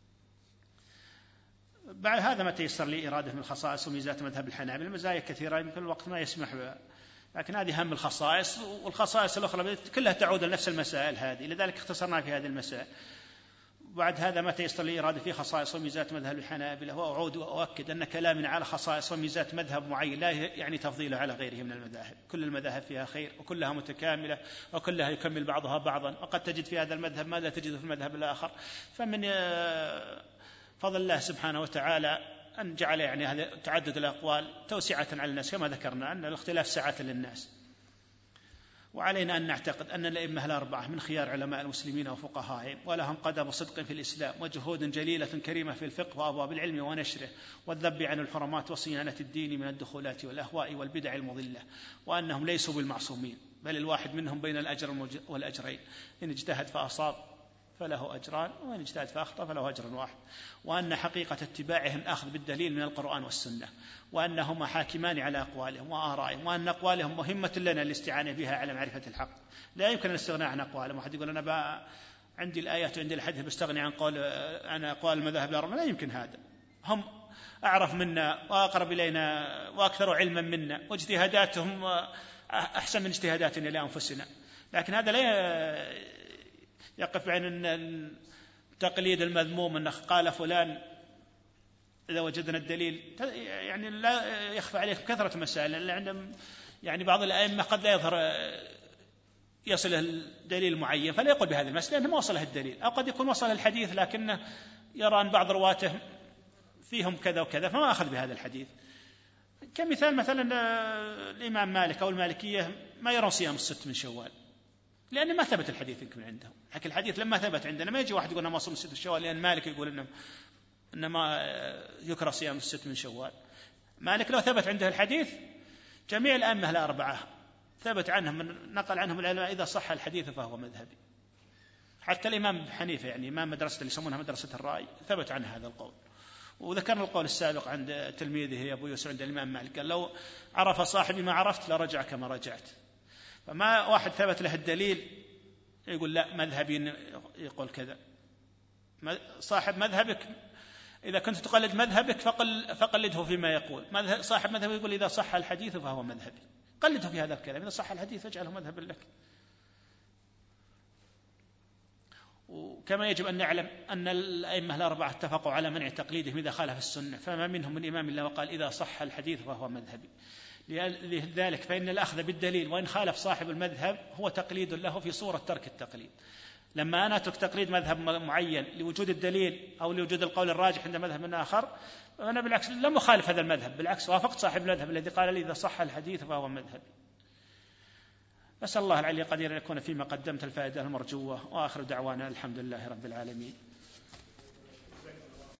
بعد هذا ما تيسر لي إرادة من الخصائص وميزات مذهب الحنابلة. المزايا كثيرة يمكن الوقت ما يسمح بها، لكن هذه أهم الخصائص، والخصائص الأخرى كلها تعود لنفس المسائل هذه، لذلك اختصرنا في هذه المسائل. بعد هذا ما تيسر لي إرادة في خصائص وميزات مذهب الحنابلة، وأعود وأؤكد أن كلامنا على خصائص وميزات مذهب معين لا يعني تفضيله على غيره من المذاهب. كل المذاهب فيها خير وكلها متكاملة وكلها يكمل بعضها بعضا، وقد تجد في هذا المذهب ما لا تجده في المذهب الآخر. فمن فضل الله سبحانه وتعالى أن جعل يعني هذا تعدد الأقوال توسعة على الناس، كما ذكرنا أن الاختلاف سعة للناس. وعلينا أن نعتقد أن الأئمة الأربعة من خيار علماء المسلمين وفقهائهم، ولهم قدم صدق في الإسلام وجهود جليلة كريمة في الفقه وأبواب العلم ونشره والذب عن الحرمات وصيانة الدين من الدخولات والأهواء والبدع المضلة، وأنهم ليسوا بالمعصومين، بل الواحد منهم بين الأجر والأجرين، إن اجتهد فأصاب فله أجران وإن اجتهد فأخطأ فله أجر واحد. وأن حقيقة اتباعهم أخذ بالدليل من القرآن والسنة، وأنهما حاكمان على أقوالهم وآرائهم، وأن أقوالهم مهمة لنا الاستعانة بها على معرفة الحق. لا يمكن الاستغناء عن أقوالهم. واحد يقول أنا بقى عندي الآيات وعندي الحديث بستغني عن قول عن أقوال المذاهب الأربعة، لا يمكن هذا. هم أعرف منا وأقرب إلينا وأكثر علما منا، واجتهاداتهم أحسن من اجتهاداتنا لأنفسنا، لكن هذا لا يقف بين التقليد المذموم أن قال فلان إذا وجدنا الدليل. يعني لا يخفى عليكم كثرة مسائل اللي عندهم، يعني بعض الأئمة قد لا يظهر يصله الدليل معين فلا يقول بهذه المسألة لأنه ما وصله الدليل، أو قد يكون وصل الحديث لكنه يرى أن بعض رواته فيهم كذا وكذا فما أخذ بهذا الحديث. كمثال مثلا الإمام مالك أو المالكية ما يرون صيام الست من شوال لأن ما ثبت الحديث يمكن عندهم، لكن الحديث لما ثبت عندنا ما يجي واحد يقول أنا ما صوم الست من شوال، لأن مالك يقول إنه إنما يكره صيام الست من شوال. مالك لو ثبت عنده الحديث جميع الأئمة الأربعة ثبت عنهم من نقل عنهم العلماء إذا صح الحديث فهو مذهبي. حتى الإمام حنيفة يعني إمام مدرسة اللي يسمونها مدرسة الرأي ثبت عنه هذا القول. وذكرنا القول السابق عند تلميذه أبو يوسف عند الإمام مالك قال لو عرف صاحبي ما عرفت لرجع كما رجعت. فما واحد ثبت له الدليل يقول لا مذهبي يقول كذا. صاحب مذهبك إذا كنت تقلد مذهبك فقل فقلده فيما يقول. صاحب مذهب يقول إذا صح الحديث فهو مذهبي، قلده في هذا الكلام. إذا صح الحديث فاجعله مذهبا لك. وكما يجب أن نعلم أن الأئمة الأربعة اتفقوا على منع تقليدهم إذا خالف السنة، فما منهم من إمام إلا وقال إذا صح الحديث فهو مذهبي. لذلك فإن الأخذ بالدليل وإن خالف صاحب المذهب هو تقليد له في صورة ترك التقليد. لما أنا أترك تقليد مذهب معين لوجود الدليل أو لوجود القول الراجح عند مذهب آخر، أنا بالعكس لم أخالف هذا المذهب، بالعكس وافقت صاحب المذهب الذي قال لي إذا صح الحديث فهو مذهبي. نسأل الله العلي القدير أن يكون فيما قدمت الفائدة المرجوة، وآخر دعوانا الحمد لله رب العالمين.